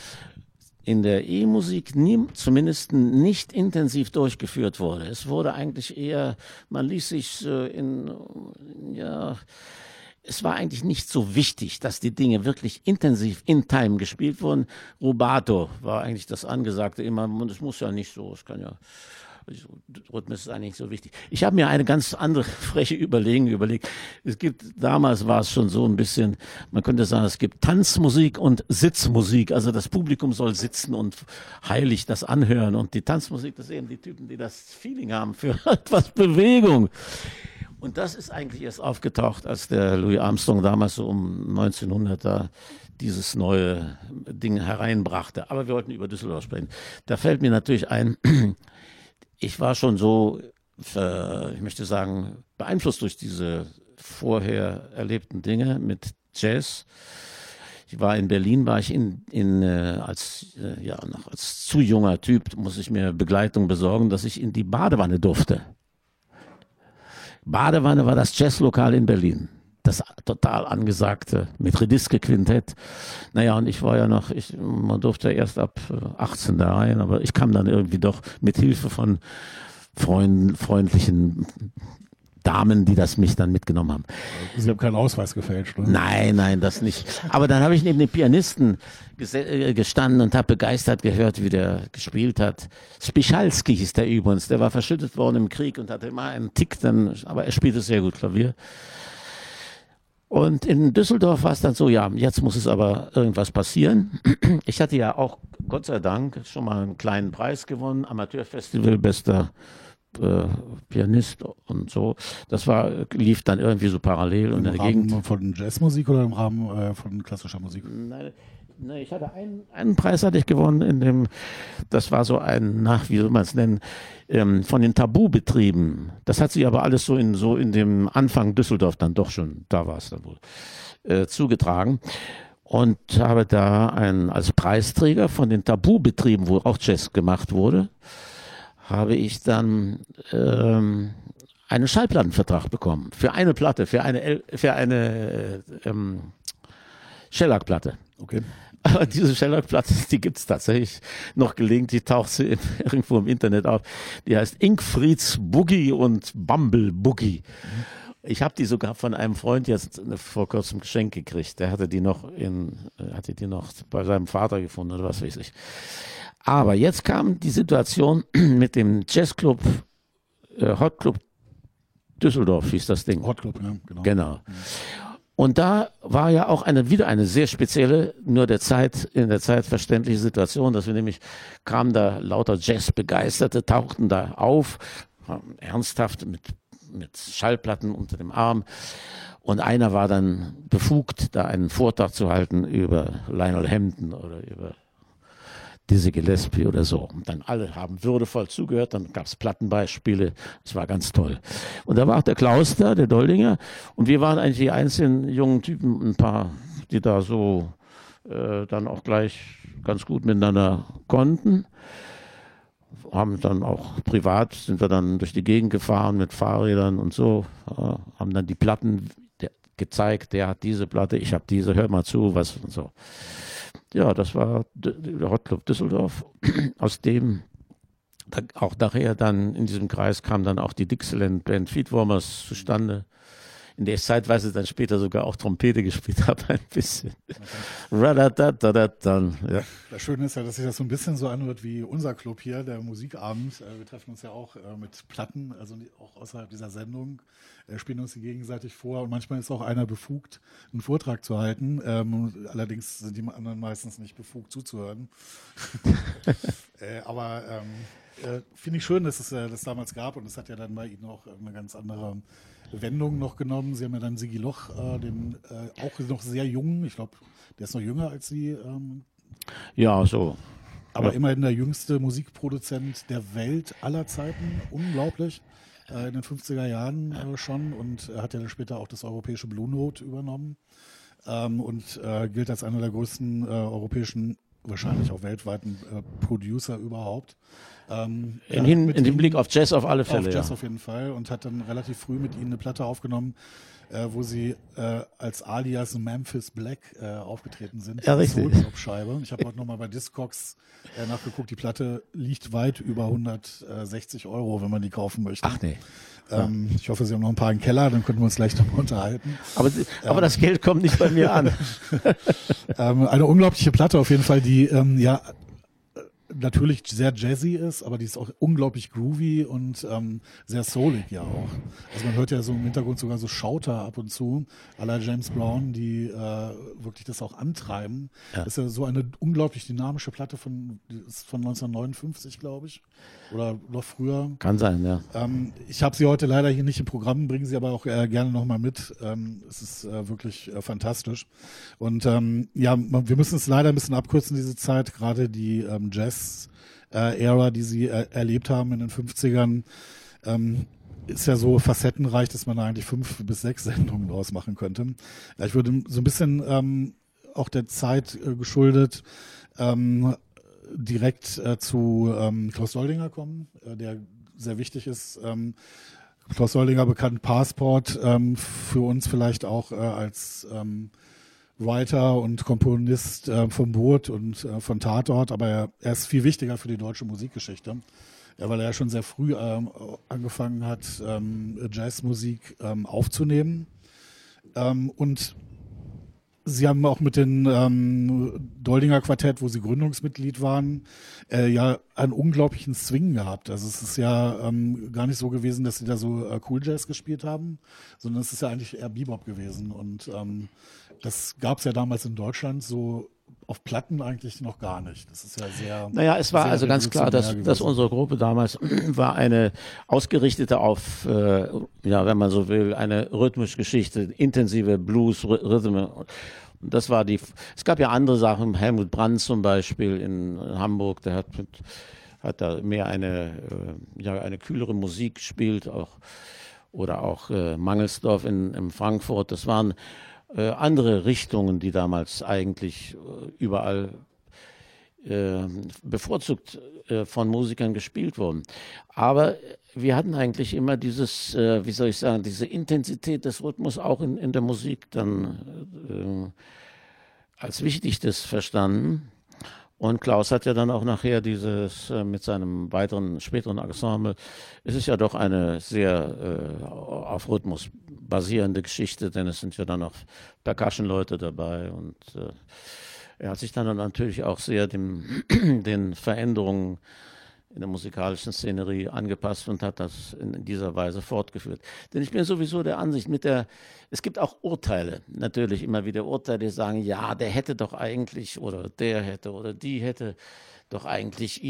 in der E-Musik nie, zumindest nicht intensiv durchgeführt wurde. Es wurde eigentlich eher, man ließ sich äh, in, ja, es war eigentlich nicht so wichtig, dass die Dinge wirklich intensiv in Time gespielt wurden. Rubato war eigentlich das Angesagte immer, und es muss ja nicht so, es kann ja, Rhythmus ist eigentlich nicht so wichtig. Ich habe mir eine ganz andere freche Überlegung überlegt. Es gibt, damals war es schon so ein bisschen, man könnte sagen, es gibt Tanzmusik und Sitzmusik. Also das Publikum soll sitzen und heilig das anhören. Und die Tanzmusik, das sind eben die Typen, die das Feeling haben für etwas Bewegung. Und das ist eigentlich erst aufgetaucht, als der Louis Armstrong damals so um neunzehnhundert da dieses neue Ding hereinbrachte. Aber wir wollten über Düsseldorf sprechen. Da fällt mir natürlich ein, ich war schon so, äh, ich möchte sagen, beeinflusst durch diese vorher erlebten Dinge mit Jazz. Ich war in Berlin, war ich in, in äh, als äh, ja noch als zu junger Typ, muss ich mir Begleitung besorgen, dass ich in die Badewanne durfte. Badewanne war das Jazzlokal in Berlin. Das total angesagte mit Rediske-Quintett. Naja, und ich war ja noch, ich, man durfte erst ab achtzehn da rein, aber ich kam dann irgendwie doch mit Hilfe von Freund, freundlichen Damen, die das mich dann mitgenommen haben. Sie haben keinen Ausweis gefälscht, oder? Nein, nein, das nicht. Aber dann habe ich neben dem Pianisten gestanden und habe begeistert gehört, wie der gespielt hat. Spichalski hieß der übrigens, der war verschüttet worden im Krieg und hatte immer einen Tick, dann, aber er spielte sehr gut Klavier. Und in Düsseldorf war es dann so, ja, jetzt muss es aber irgendwas passieren. Ich hatte ja auch, Gott sei Dank, schon mal einen kleinen Preis gewonnen, Amateurfestival, bester äh, Pianist und so. Das war, lief dann irgendwie so parallel. Im und in der Rahmen Gegend. von Jazzmusik oder im Rahmen äh, von klassischer Musik? Nein, nein, ich hatte einen, einen Preis hatte ich gewonnen, in dem, das war so ein, nach, wie soll man es nennen, ähm, von den Tabubetrieben. Das hat sich aber alles so in, so in dem Anfang Düsseldorf dann doch schon, da war es dann wohl, äh, zugetragen. Und habe da einen, als Preisträger von den Tabubetrieben, wo auch Jazz gemacht wurde, habe ich dann ähm, einen Schallplattenvertrag bekommen. Für eine Platte, für eine, El- für eine ähm, Shellac-Platte. Okay. Aber diese Shellac-Platte, die gibt es tatsächlich noch gelegentlich, taucht sie im, irgendwo im Internet auf. Die heißt Ingfrieds Boogie und Bumble Boogie. Mhm. Ich habe die sogar von einem Freund jetzt vor kurzem geschenkt gekriegt. Der hatte die noch in, hatte die noch bei seinem Vater gefunden oder was weiß ich. Aber jetzt kam die Situation mit dem Jazzclub, äh, Hot Club Düsseldorf hieß das Ding. Hot Club, ja, genau. Genau. Mhm. Und da war ja auch eine, wieder eine sehr spezielle, nur der Zeit, in der Zeit verständliche Situation, dass wir nämlich, kamen da lauter Jazzbegeisterte, tauchten da auf, ernsthaft mit, mit Schallplatten unter dem Arm. Und einer war dann befugt, da einen Vortrag zu halten über Lionel Hampton oder über Dizzy Gillespie oder so. Und dann alle haben würdevoll zugehört, dann gab es Plattenbeispiele, es war ganz toll. Und da war auch der Klaus da, der Doldinger, und wir waren eigentlich die einzigen jungen Typen, ein paar, die da so äh, dann auch gleich ganz gut miteinander konnten. Haben dann auch privat, sind wir dann durch die Gegend gefahren mit Fahrrädern und so, äh, haben dann die Platten der, gezeigt, der hat diese Platte, ich habe diese, hört mal zu, was und so. ja, das war der Hot Club Düsseldorf, aus dem da, auch nachher dann in diesem Kreis kam dann auch die Dixieland Band Feetwarmers zustande, in der ich zeitweise dann später sogar auch Trompete gespielt habe, ein bisschen. Ja. Das Schöne ist ja, dass sich das so ein bisschen so anhört wie unser Club hier, der Musikabend. Wir treffen uns ja auch mit Platten, also auch außerhalb dieser Sendung, spielen uns die gegenseitig vor und manchmal ist auch einer befugt, einen Vortrag zu halten. Allerdings sind die anderen meistens nicht befugt zuzuhören. Aber ähm, finde ich schön, dass es das damals gab und es hat ja dann bei Ihnen auch eine ganz andere Wendung noch genommen. Sie haben ja dann Sigi Loch, äh, den äh, auch noch sehr jungen, ich glaube, der ist noch jünger als Sie. Ähm, ja, so. Aber ja. immerhin der jüngste Musikproduzent der Welt aller Zeiten. Unglaublich. Äh, in den fünfziger Jahren äh, schon und er hat ja dann später auch das europäische Blue Note übernommen ähm, und äh, gilt als einer der größten äh, europäischen, wahrscheinlich auch weltweiten äh, Producer überhaupt. Ähm, in, hin, in dem Blick auf Jazz auf alle Fälle. Auf Jazz ja. auf jeden Fall und hat dann relativ früh mit ihnen eine Platte aufgenommen, äh, wo sie äh, als alias Memphis Black äh, aufgetreten sind. Ja, richtig. Soul-Pop-Scheibe. Ich habe heute nochmal bei Discogs äh, nachgeguckt, die Platte liegt weit über hundertsechzig Euro, wenn man die kaufen möchte. Ach nee. Ähm, ich hoffe, Sie haben noch ein paar im Keller, dann können wir uns gleich nochmal unterhalten. Aber, aber ähm, das Geld kommt nicht bei mir an. ähm, eine unglaubliche Platte auf jeden Fall, die ähm, ja natürlich sehr jazzy ist, aber die ist auch unglaublich groovy und ähm, sehr soulig ja auch. Also man hört ja so im Hintergrund sogar so Schauter ab und zu, à la James Brown, die äh, wirklich das auch antreiben. Ja. Das ist ja so eine unglaublich dynamische Platte von, die ist von neunzehnhundertneunundfünfzig, glaube ich. Oder noch früher. Kann sein, ja. Ähm, ich habe sie heute leider hier nicht im Programm, bringen sie aber auch äh, gerne nochmal mit. Ähm, es ist äh, wirklich äh, fantastisch. Und ähm, ja, wir müssen es leider ein bisschen abkürzen, diese Zeit, gerade die ähm, Jazz-Ära, äh, die sie äh, erlebt haben in den fünfzigern, ähm, ist ja so facettenreich, dass man da eigentlich fünf bis sechs Sendungen draus machen könnte. Ja, ich würde so ein bisschen ähm, auch der Zeit äh, geschuldet, ähm, direkt äh, zu ähm, Klaus Doldinger kommen, äh, der sehr wichtig ist. Ähm, Klaus Doldinger, bekannt Passport, ähm, für uns vielleicht auch äh, als ähm, Writer und Komponist äh, vom Boot und äh, von Tatort, aber er, er ist viel wichtiger für die deutsche Musikgeschichte, ja, weil er ja schon sehr früh ähm, angefangen hat, ähm, Jazzmusik ähm, aufzunehmen. Ähm, und Sie haben auch mit dem ähm, Doldinger Quartett, wo Sie Gründungsmitglied waren, äh, ja einen unglaublichen Swing gehabt. Also es ist ja ähm, gar nicht so gewesen, dass Sie da so äh, Cool Jazz gespielt haben, sondern es ist ja eigentlich eher Bebop gewesen. Und ähm, das gab es ja damals in Deutschland so auf Platten eigentlich noch gar nicht. Das ist ja sehr. Naja, es war also ganz klar, dass, dass unsere Gruppe damals war eine ausgerichtete auf, äh, ja, wenn man so will, eine rhythmische Geschichte, intensive Blues, Rhythmen. Und das war die. Es gab ja andere Sachen, Helmut Brandt zum Beispiel in Hamburg, der hat, mit, hat da mehr eine, äh, ja, eine kühlere Musik gespielt, auch oder auch äh, Mangelsdorf in, in Frankfurt. Das waren Äh, andere Richtungen, die damals eigentlich äh, überall äh, bevorzugt äh, von Musikern gespielt wurden. Aber wir hatten eigentlich immer dieses, äh, wie soll ich sagen, diese Intensität des Rhythmus auch in, in der Musik dann äh, als Wichtigstes verstanden. Und Klaus hat ja dann auch nachher dieses äh, mit seinem weiteren, späteren Ensemble, es ist ja doch eine sehr äh, auf Rhythmus basierende Geschichte, denn es sind ja dann auch Percussion-Leute dabei und äh, er hat sich dann natürlich auch sehr dem, den Veränderungen in der musikalischen Szenerie angepasst und hat das in dieser Weise fortgeführt. Denn ich bin sowieso der Ansicht, mit der, es gibt auch Urteile, natürlich immer wieder Urteile, die sagen, ja, der hätte doch eigentlich oder der hätte oder die hätte doch eigentlich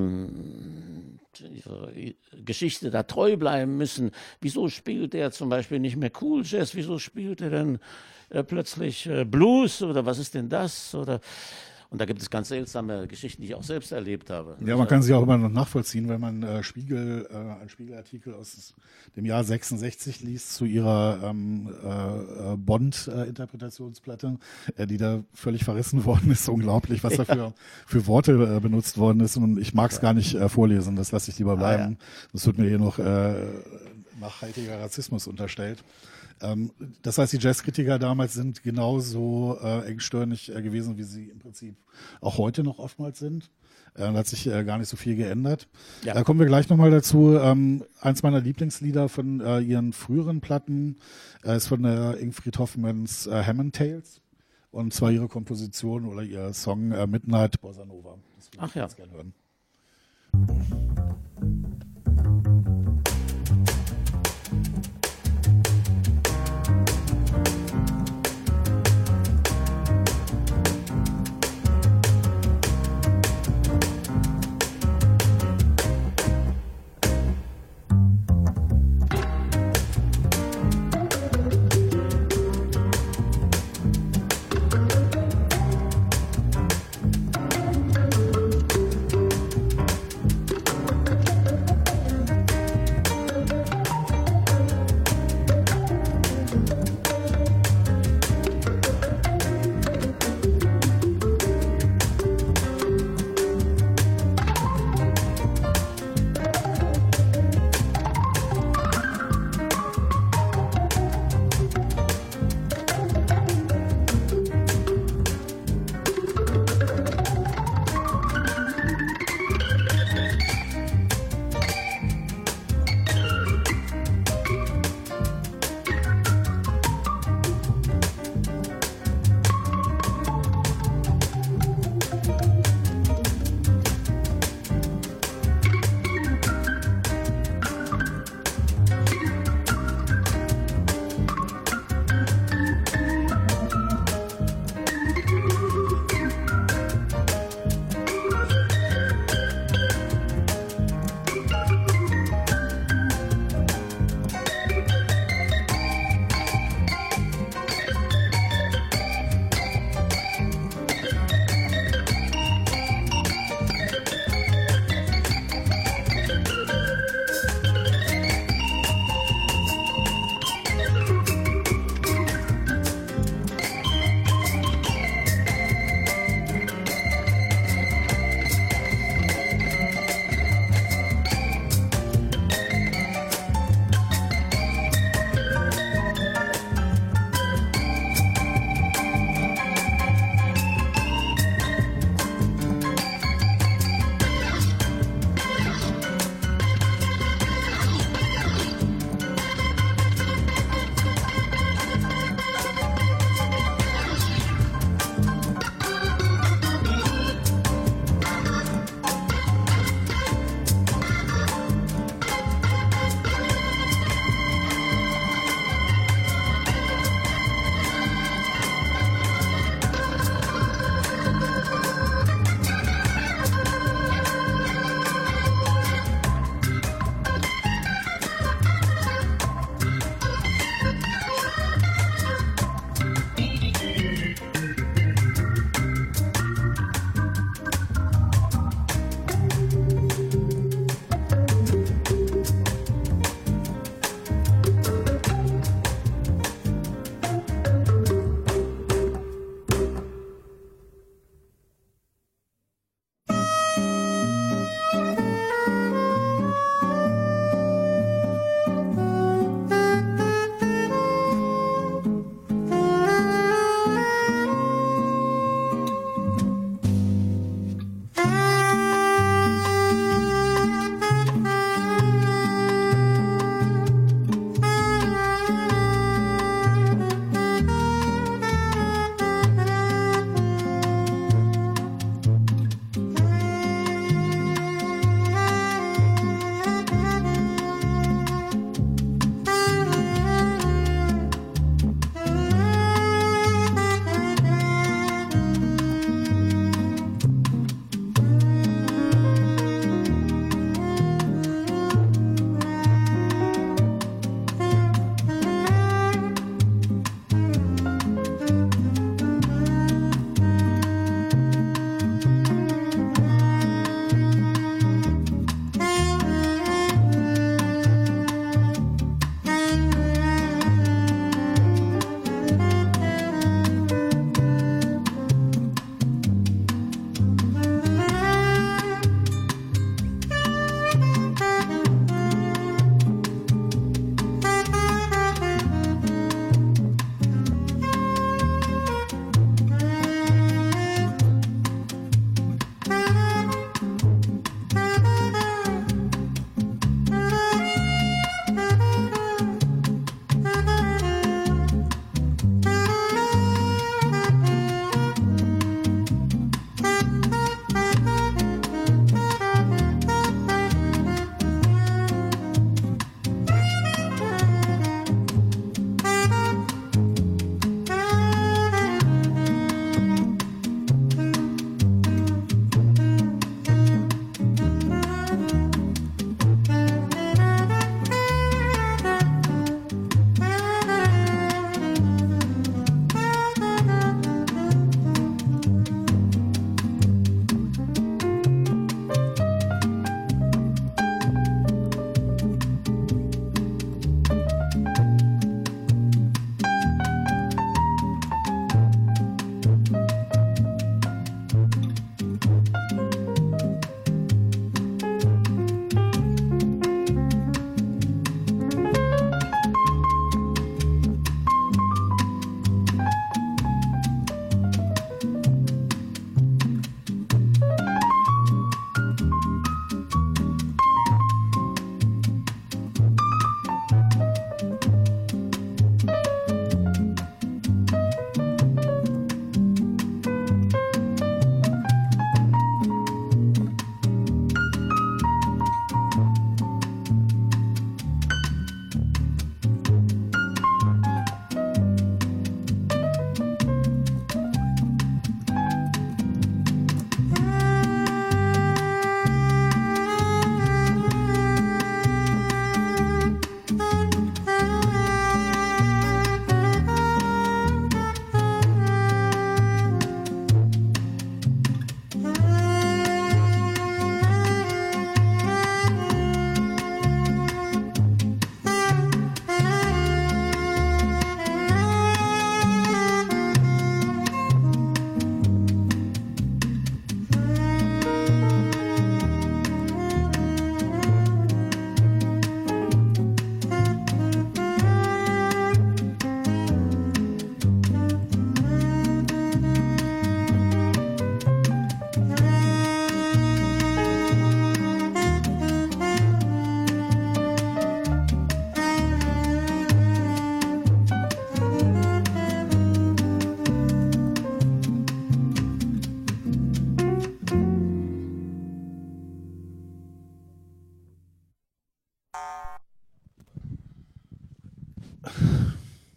ihrem ihrer Geschichte da treu bleiben müssen. Wieso spielt der zum Beispiel nicht mehr Cool Jazz? Wieso spielt er denn äh, plötzlich äh, Blues oder was ist denn das? Oder Und da gibt es ganz seltsame Geschichten, die ich auch selbst erlebt habe. Ja, man kann sie auch immer noch nachvollziehen, wenn man äh, Spiegel, äh, einen Spiegelartikel aus dem Jahr sechsundsechzig liest zu ihrer ähm, äh, Bond-Interpretationsplatte, äh, die da völlig verrissen worden ist. Unglaublich, was ja. da für, für Worte äh, benutzt worden ist. Und ich mag es ja. gar nicht äh, vorlesen, das lasse ich lieber bleiben. Ah, ja. Das wird mir hier noch äh, nachhaltiger Rassismus unterstellt. Ähm, das heißt, die Jazzkritiker damals sind genauso äh, engstirnig äh, gewesen, wie sie im Prinzip auch heute noch oftmals sind. Äh, da hat sich äh, gar nicht so viel geändert. Ja. Da kommen wir gleich nochmal dazu. Ähm, eins meiner Lieblingslieder von äh, ihren früheren Platten äh, ist von der Ingrid Hoffmanns äh, Hammond Tales. Und zwar ihre Komposition oder ihr Song äh, Midnight Bossa Nova. Das würde ich Ach ja. ganz gerne hören.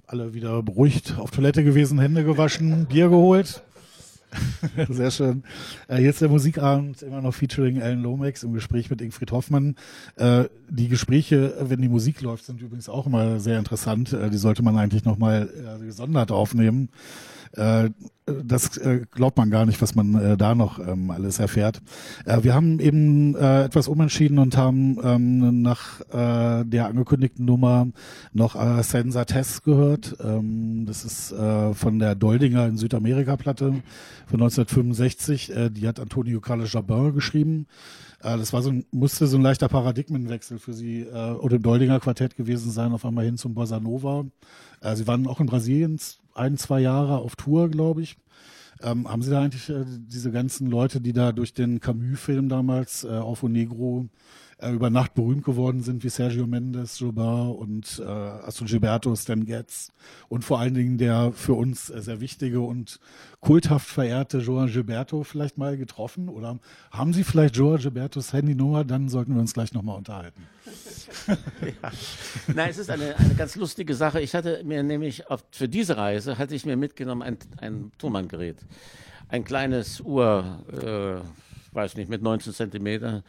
alle wieder beruhigt auf Toilette gewesen, Hände gewaschen, Bier geholt. Sehr schön. Äh, jetzt der Musikabend, immer noch featuring Alan Lomax im Gespräch mit Ingfried Hoffmann. Äh, die Gespräche, wenn die Musik läuft, sind übrigens auch immer sehr interessant. Äh, die sollte man eigentlich nochmal äh, gesondert aufnehmen. Äh, das äh, glaubt man gar nicht, was man äh, da noch ähm, alles erfährt. Äh, wir haben eben äh, etwas umentschieden und haben ähm, nach äh, der angekündigten Nummer noch äh, Sensatez gehört. Ähm, das ist äh, von der Doldinger in Südamerika-Platte von neunzehnhundertfünfundsechzig. Äh, die hat Antonio Carlos Jobim geschrieben. Äh, das war so ein, musste so ein leichter Paradigmenwechsel für sie äh, oder im Doldinger Quartett gewesen sein, auf einmal hin zum Bossa Nova. Äh, sie waren auch in Brasilien ein, zwei Jahre auf Tour, glaube ich. Ähm, haben Sie da eigentlich äh, diese ganzen Leute, die da durch den Camus-Film damals äh, auf O Negro äh, über Nacht berühmt geworden sind, wie Sergio Mendes, Jobim und äh, Astor Gilberto, Stan Getz und vor allen Dingen der für uns äh, sehr wichtige und kulthaft verehrte Joan Gilberto vielleicht mal getroffen? Oder haben Sie vielleicht Joan Gilbertos Handynummer? Dann sollten wir uns gleich nochmal unterhalten. Ja. Nein, es ist eine, eine ganz lustige Sache. Ich hatte mir nämlich auf, für diese Reise hatte ich mir mitgenommen ein, ein Tonbandgerät. Ein kleines Uhr, äh, weiß nicht, mit neunzehn Zentimeter.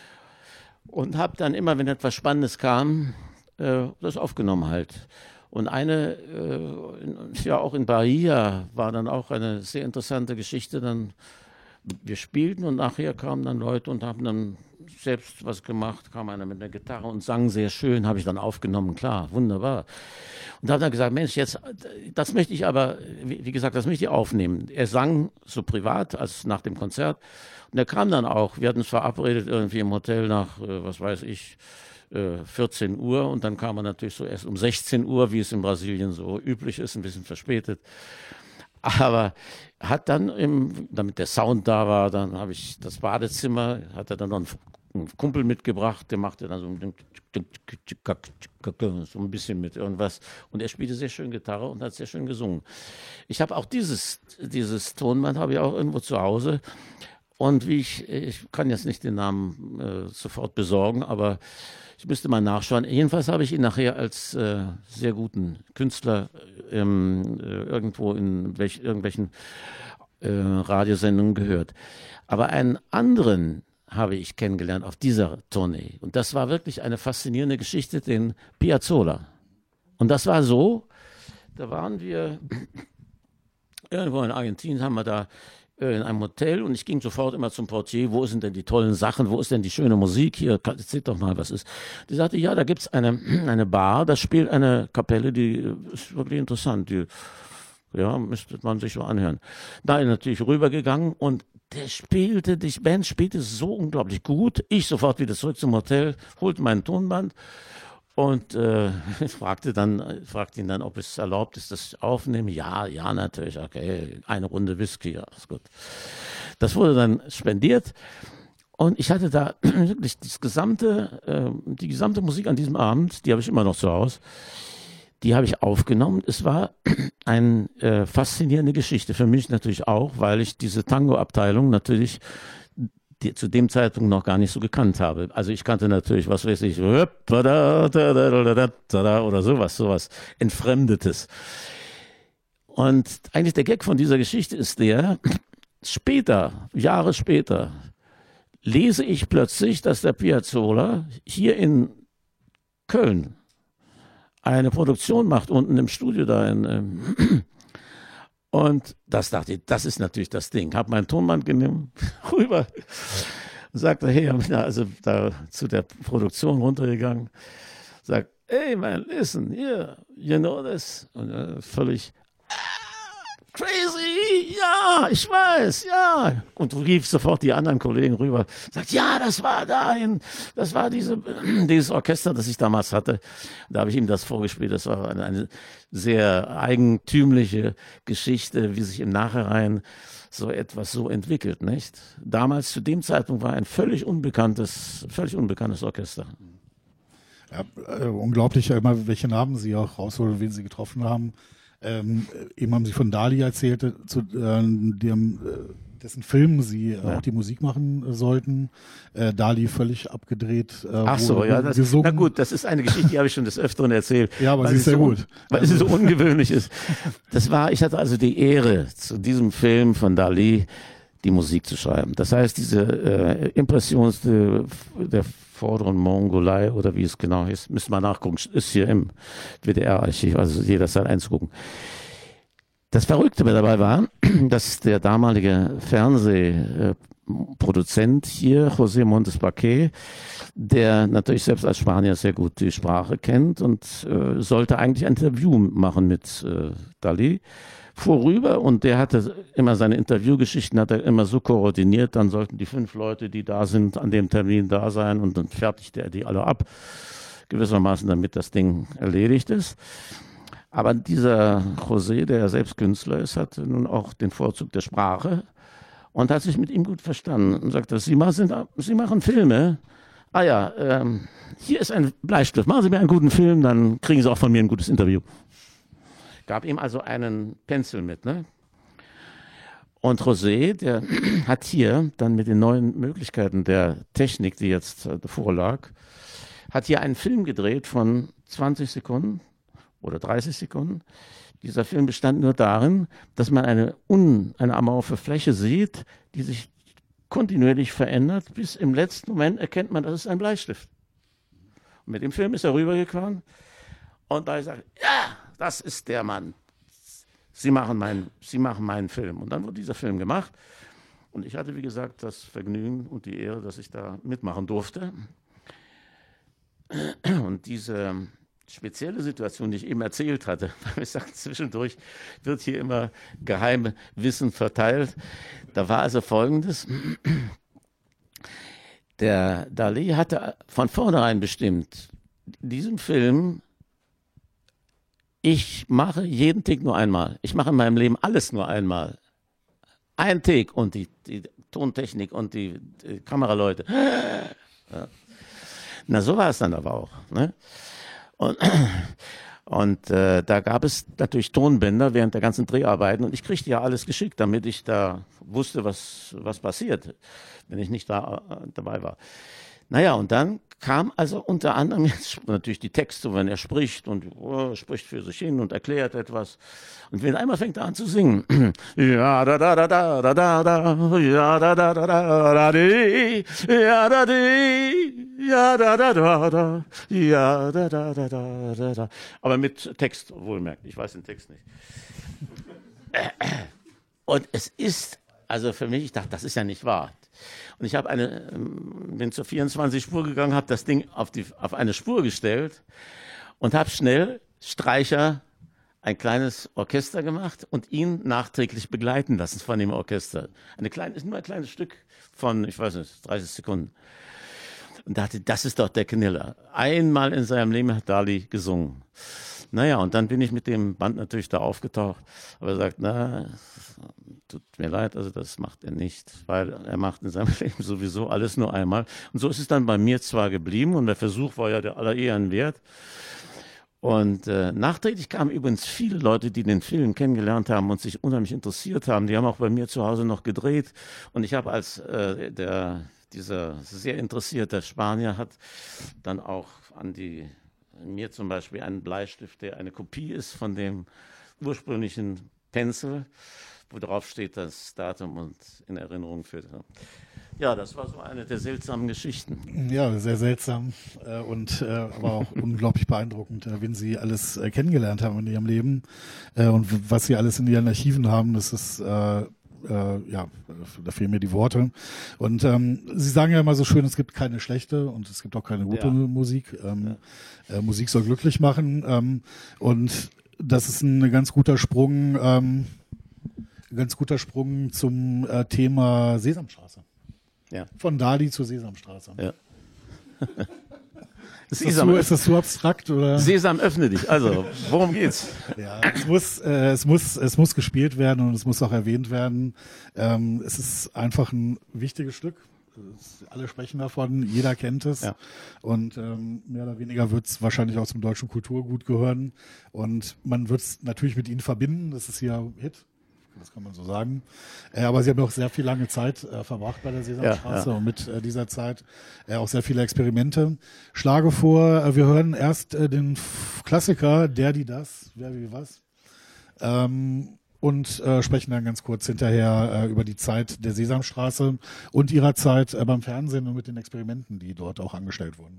Und habe dann immer, wenn etwas Spannendes kam, äh, das aufgenommen halt. Und eine, äh, in, ja auch in Bahia war dann auch eine sehr interessante Geschichte. Dann wir spielten und nachher kamen dann Leute und haben dann selbst was gemacht, kam einer mit einer Gitarre und sang sehr schön, habe ich dann aufgenommen, klar, wunderbar. Und habe dann gesagt, Mensch, jetzt, das möchte ich aber, wie, wie gesagt, das möchte ich aufnehmen. Er sang so privat, als nach dem Konzert. Und er kam dann auch, wir hatten uns verabredet irgendwie im Hotel nach, äh, was weiß ich, äh, vierzehn Uhr. Und dann kam er natürlich so erst um sechzehn Uhr, wie es in Brasilien so üblich ist, ein bisschen verspätet. Aber hat dann, im, damit der Sound da war, dann habe ich das Badezimmer, hat er dann noch einen Kumpel mitgebracht, der machte dann so ein, so ein bisschen mit irgendwas. Und er spielte sehr schön Gitarre und hat sehr schön gesungen. Ich habe auch dieses, dieses Tonband habe ich auch irgendwo zu Hause. Und wie ich, ich kann jetzt nicht den Namen äh, sofort besorgen, aber ich müsste mal nachschauen. Jedenfalls habe ich ihn nachher als äh, sehr guten Künstler ähm, äh, irgendwo in welch, irgendwelchen äh, Radiosendungen gehört. Aber einen anderen habe ich kennengelernt auf dieser Tournee. Und das war wirklich eine faszinierende Geschichte, den Piazzolla. Und das war so, da waren wir irgendwo in Argentinien, haben wir da in einem Hotel und ich ging sofort immer zum Portier, wo sind denn die tollen Sachen, wo ist denn die schöne Musik hier, erzähl doch mal, was ist. Die sagte, ja, da gibt's eine, eine Bar, da spielt eine Kapelle, die ist wirklich interessant, die, ja, müsste man sich so anhören. Da ist natürlich rübergegangen und der spielte, die Band spielte so unglaublich gut, ich sofort wieder zurück zum Hotel, holte mein Tonband und äh, fragte dann, fragte ihn dann, ob es erlaubt ist, das aufnehmen. Ja, ja, natürlich, okay, eine Runde Whisky, ja, ist gut. Das wurde dann spendiert und ich hatte da wirklich das gesamte, äh, die gesamte Musik an diesem Abend, die habe ich immer noch zu Hause, die habe ich aufgenommen. Es war eine äh, faszinierende Geschichte, für mich natürlich auch, weil ich diese Tango-Abteilung natürlich die zu dem Zeitpunkt noch gar nicht so gekannt habe. Also ich kannte natürlich, was weiß ich, oder sowas, sowas Entfremdetes. Und eigentlich der Gag von dieser Geschichte ist der, später, Jahre später, lese ich plötzlich, dass der Piazzolla hier in Köln eine Produktion macht, unten im Studio da in ähm, und das dachte ich, das ist natürlich das Ding. Hab meinen Tonband genommen, rüber, und sagte, hey, also da zu der Produktion runtergegangen, sagt, hey man, listen, here, you know this? Und äh, völlig, crazy, ja, ich weiß, ja. Und rief sofort die anderen Kollegen rüber, sagt, ja, das war dahin, das war diese, dieses Orchester, das ich damals hatte. Da habe ich ihm das vorgespielt, das war eine, eine sehr eigentümliche Geschichte, wie sich im Nachhinein so etwas so entwickelt, nicht? Damals, zu dem Zeitpunkt, war ein völlig unbekanntes, völlig unbekanntes Orchester. Ja, äh, unglaublich, immer welche Namen Sie auch rausholen, wen Sie getroffen haben. Ähm, eben haben Sie von Dali erzählt, zu, äh, dem, äh, dessen Film sie äh, Ja. auch die Musik machen äh, sollten. Äh, Dali völlig abgedreht. Äh, Ach so, wurde ja, das, gesungen. na gut, das ist eine Geschichte, die habe ich schon des Öfteren erzählt. Ja, aber weil sie ist es sehr so, gut. Weil es so ungewöhnlich ist. Das war, ich hatte also die Ehre, zu diesem Film von Dali die Musik zu schreiben. Das heißt, diese äh, Impressions de, der vorderen Mongolei oder wie es genau ist, müssen wir nachgucken, ist hier im W D R-Archiv, also jederzeit einzugucken. Das Verrückte dabei war, dass der damalige Fernsehproduzent hier, José Montes Baquet, der natürlich selbst als Spanier sehr gut die Sprache kennt und äh, sollte eigentlich ein Interview machen mit äh, Dali, fuhr rüber und der hatte immer seine Interviewgeschichten, hat er immer so koordiniert, dann sollten die fünf Leute, die da sind, an dem Termin da sein und dann fertigte er die alle ab, gewissermaßen, damit das Ding erledigt ist. Aber dieser José, der ja selbst Künstler ist, hatte nun auch den Vorzug der Sprache und hat sich mit ihm gut verstanden und sagte, Sie, machen, sind, Sie machen Filme. Ah ja, ähm, hier ist ein Bleistift. Machen Sie mir einen guten Film, dann kriegen Sie auch von mir ein gutes Interview. Gab ihm also einen Pencil mit, ne? Und José, der hat hier dann mit den neuen Möglichkeiten der Technik, die jetzt äh, vorlag, hat hier einen Film gedreht von zwanzig Sekunden oder dreißig Sekunden. Dieser Film bestand nur darin, dass man eine, un, eine amorphe Fläche sieht, die sich kontinuierlich verändert, bis im letzten Moment erkennt man, das ist ein Bleistift. Und mit dem Film ist er rübergekommen und da sagt, ja, das ist der Mann. Sie machen, mein, Sie machen meinen Film. Und dann wurde dieser Film gemacht. Und ich hatte, wie gesagt, das Vergnügen und die Ehre, dass ich da mitmachen durfte. Und diese spezielle Situation, die ich eben erzählt hatte, weil wir sagten, zwischendurch wird hier immer geheime Wissen verteilt. Da war also Folgendes. Der Dali hatte von vornherein bestimmt, in diesem Film, ich mache jeden Take nur einmal. Ich mache in meinem Leben alles nur einmal. Ein Take und die, die Tontechnik und die, die Kameraleute. Ja. Na, so war es dann aber auch. Ne? Und, und äh, da gab es natürlich Tonbänder während der ganzen Dreharbeiten und ich kriegte ja alles geschickt, damit ich da wusste, was, was passiert, wenn ich nicht da äh, dabei war. Naja, und dann kam also unter anderem jetzt natürlich die Texte, wenn er spricht und oh, spricht für sich hin und erklärt etwas. Und wenn einmal fängt er an zu singen. Ja, da, da, da, da, da, da, da, ja, da, da, da, da, da, di, ja, da, di, ja, da, da, da, da, ja, da, da, da, da, da, da. Aber mit Text, wohlmerkt. Ich weiß den Text nicht. Und es ist, also für mich, ich dachte, das ist ja nicht wahr. Und ich habe eine, bin zur vierundzwanzig Spur gegangen, habe das Ding auf, die, auf eine Spur gestellt und habe schnell Streicher, ein kleines Orchester gemacht und ihn nachträglich begleiten lassen von dem Orchester. Eine kleine, ist nur ein kleines Stück von, ich weiß nicht, dreißig Sekunden. Und dachte, das ist doch der Kniller. Einmal in seinem Leben hat Dali gesungen. Naja, und dann bin ich mit dem Band natürlich da aufgetaucht. Aber er sagt, na, tut mir leid, also das macht er nicht, weil er macht in seinem Leben sowieso alles nur einmal. Und so ist es dann bei mir zwar geblieben und der Versuch war ja der aller Ehren wert. Und äh, nachträglich kamen übrigens viele Leute, die den Film kennengelernt haben und sich unheimlich interessiert haben. Die haben auch bei mir zu Hause noch gedreht. Und ich habe als äh, der, dieser sehr interessierte Spanier hat dann auch an die mir zum Beispiel einen Bleistift, der eine Kopie ist von dem ursprünglichen Pencil, wo drauf steht das Datum und in Erinnerung führt. Ja, das war so eine der seltsamen Geschichten. Ja, sehr seltsam äh, und äh, aber auch unglaublich beeindruckend, äh, wen Sie alles äh, kennengelernt haben in Ihrem Leben äh, und w- was Sie alles in Ihren Archiven haben. Das ist äh, Äh, ja, da fehlen mir die Worte. Und ähm, Sie sagen ja immer so schön, es gibt keine schlechte und es gibt auch keine gute Ja. Musik. Ähm, ja. äh, Musik soll glücklich machen. Ähm, und das ist ein ganz guter Sprung, ähm, ganz guter Sprung zum äh, Thema Sesamstraße. Ja. Von Dali zur Sesamstraße. Ja. Ist das, so, ist das so abstrakt oder? Sesam, öffne dich. Also, worum geht's? Ja, es muss, äh, es muss, es muss gespielt werden und es muss auch erwähnt werden. Ähm, es ist einfach ein wichtiges Stück. Es, alle sprechen davon, jeder kennt es. Ja. Und ähm, mehr oder weniger wird es wahrscheinlich auch zum deutschen Kulturgut gehören. Und man wird es natürlich mit ihnen verbinden. Das ist ja Hit. das kann man so sagen. Äh, aber Sie haben auch sehr viel lange Zeit äh, verbracht bei der Sesamstraße ja, ja. und mit äh, dieser Zeit äh, auch sehr viele Experimente. Schlage vor, äh, wir hören erst äh, den F- Klassiker, der, die, das, wer, wie, was. Ähm, und äh, sprechen dann ganz kurz hinterher äh, über die Zeit der Sesamstraße und ihrer Zeit äh, beim Fernsehen und mit den Experimenten, die dort auch angestellt wurden.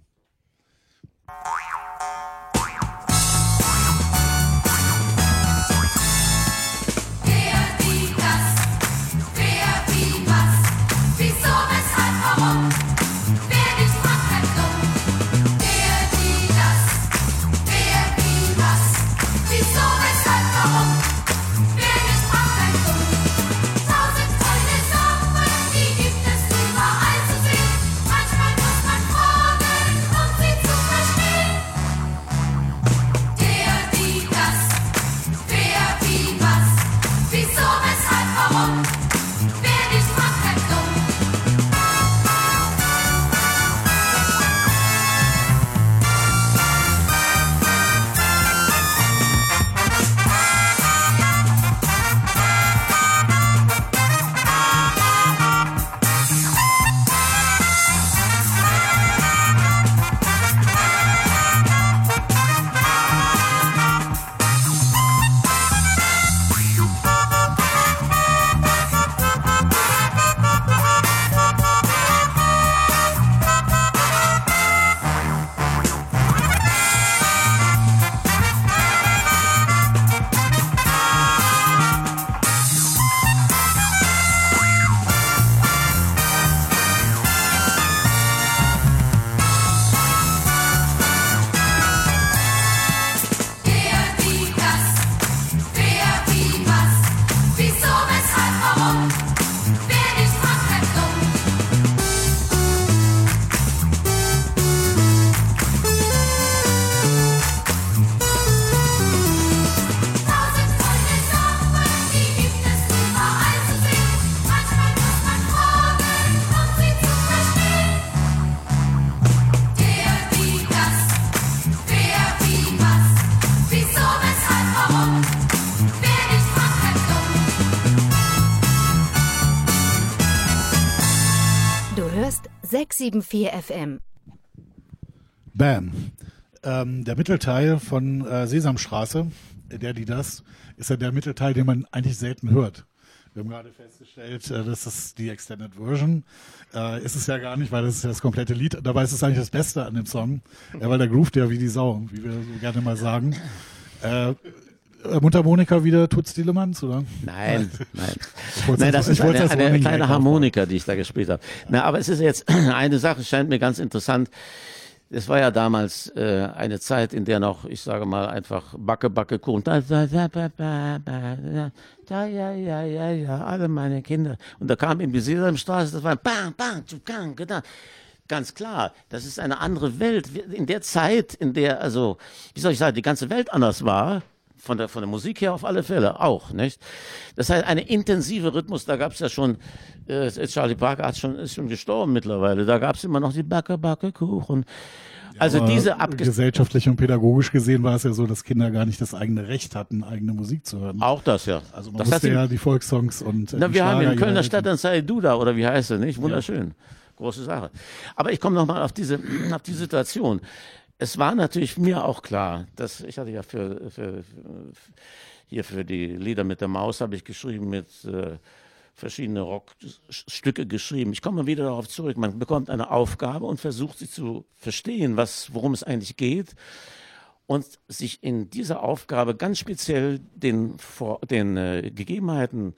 sechs sieben vier F M. Bam. Ähm, der Mittelteil von äh, Sesamstraße, der, die, das, ist ja der Mittelteil, den man eigentlich selten hört. Wir haben gerade festgestellt, äh, das ist die Extended Version. Äh, ist es ja gar nicht, weil das ist ja das komplette Lied. Dabei ist es eigentlich das Beste an dem Song, äh, weil der groovt ja wie die Sau, wie wir so gerne mal sagen. Äh, Mundharmonika wieder Toots Thielemans, oder? Nein, nein. Nein, nein, das ist eine, das eine kleine Gag Harmonika, die ich da gespielt habe. Na, aber es ist jetzt eine Sache, scheint mir ganz interessant. Es war ja damals äh, eine Zeit, in der noch, ich sage mal, einfach Backe, Backe, Kuchen. Da, da, da, da, da, da, da, ja, ja, ja, ja, alle meine Kinder. Und da kam in die Sesamstraße, das war bang, bang, bang, genau. Ganz klar, das ist eine andere Welt. In der Zeit, in der, also, wie soll ich sagen, die ganze Welt anders war, von der, von der Musik her auf alle Fälle auch, nicht? Das heißt, eine intensive Rhythmus, da gab es ja schon, äh, Charlie Parker hat schon, ist schon gestorben mittlerweile, da gab es immer noch die Backe, Backe, Kuchen. Also ja, diese abges- gesellschaftlich und pädagogisch gesehen war es ja so, dass Kinder gar nicht das eigene Recht hatten, eigene Musik zu hören. Auch das, ja. Also man das musste hat ja die Volkssongs und äh, Na, die wir haben Schlager in Kölner ihrer Stadtanzeiger Duda, oder wie heißt er, nicht? Wunderschön. Ja. Große Sache. Aber ich komme nochmal auf diese, auf die Situation. Es war natürlich mir auch klar, dass ich hatte ja für, für, für hier für die Lieder mit der Maus habe ich geschrieben, mit äh, verschiedene Rockstücke geschrieben. Ich komme wieder darauf zurück. Man bekommt eine Aufgabe und versucht sie zu verstehen, was, worum es eigentlich geht. Und sich in dieser Aufgabe ganz speziell den, vor, den äh, Gegebenheiten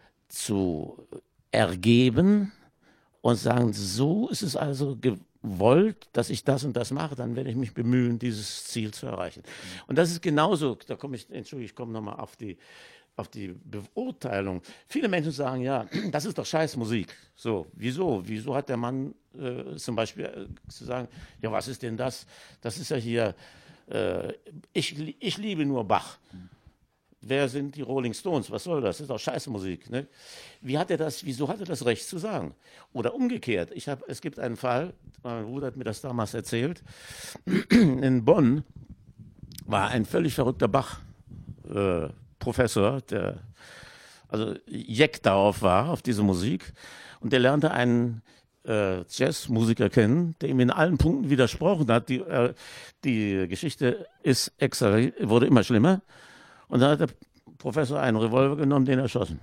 zu ergeben und sagen, so ist es also gewollt, dass ich das und das mache, dann werde ich mich bemühen, dieses Ziel zu erreichen. Und das ist genauso, da komme ich, Entschuldigung, ich komme nochmal auf die, auf die Beurteilung. Viele Menschen sagen, ja, das ist doch scheiß Musik. So, wieso? Wieso hat der Mann äh, zum Beispiel äh, zu sagen, ja, was ist denn das? Das ist ja hier, äh, ich, ich liebe nur Bach. Wer sind die Rolling Stones? Was soll das? Das ist doch Scheißmusik. Ne? Wie hat er das, wieso hat er das Recht zu sagen? Oder umgekehrt. Ich hab, es gibt einen Fall, mein Bruder hat mir das damals erzählt. In Bonn war ein völlig verrückter Bach-Professor, äh, der also Jeck darauf war, auf diese Musik. Und der lernte einen äh, Jazzmusiker kennen, der ihm in allen Punkten widersprochen hat. Die, äh, die Geschichte ist extra, wurde immer schlimmer. Und dann hat der Professor einen Revolver genommen, den erschossen.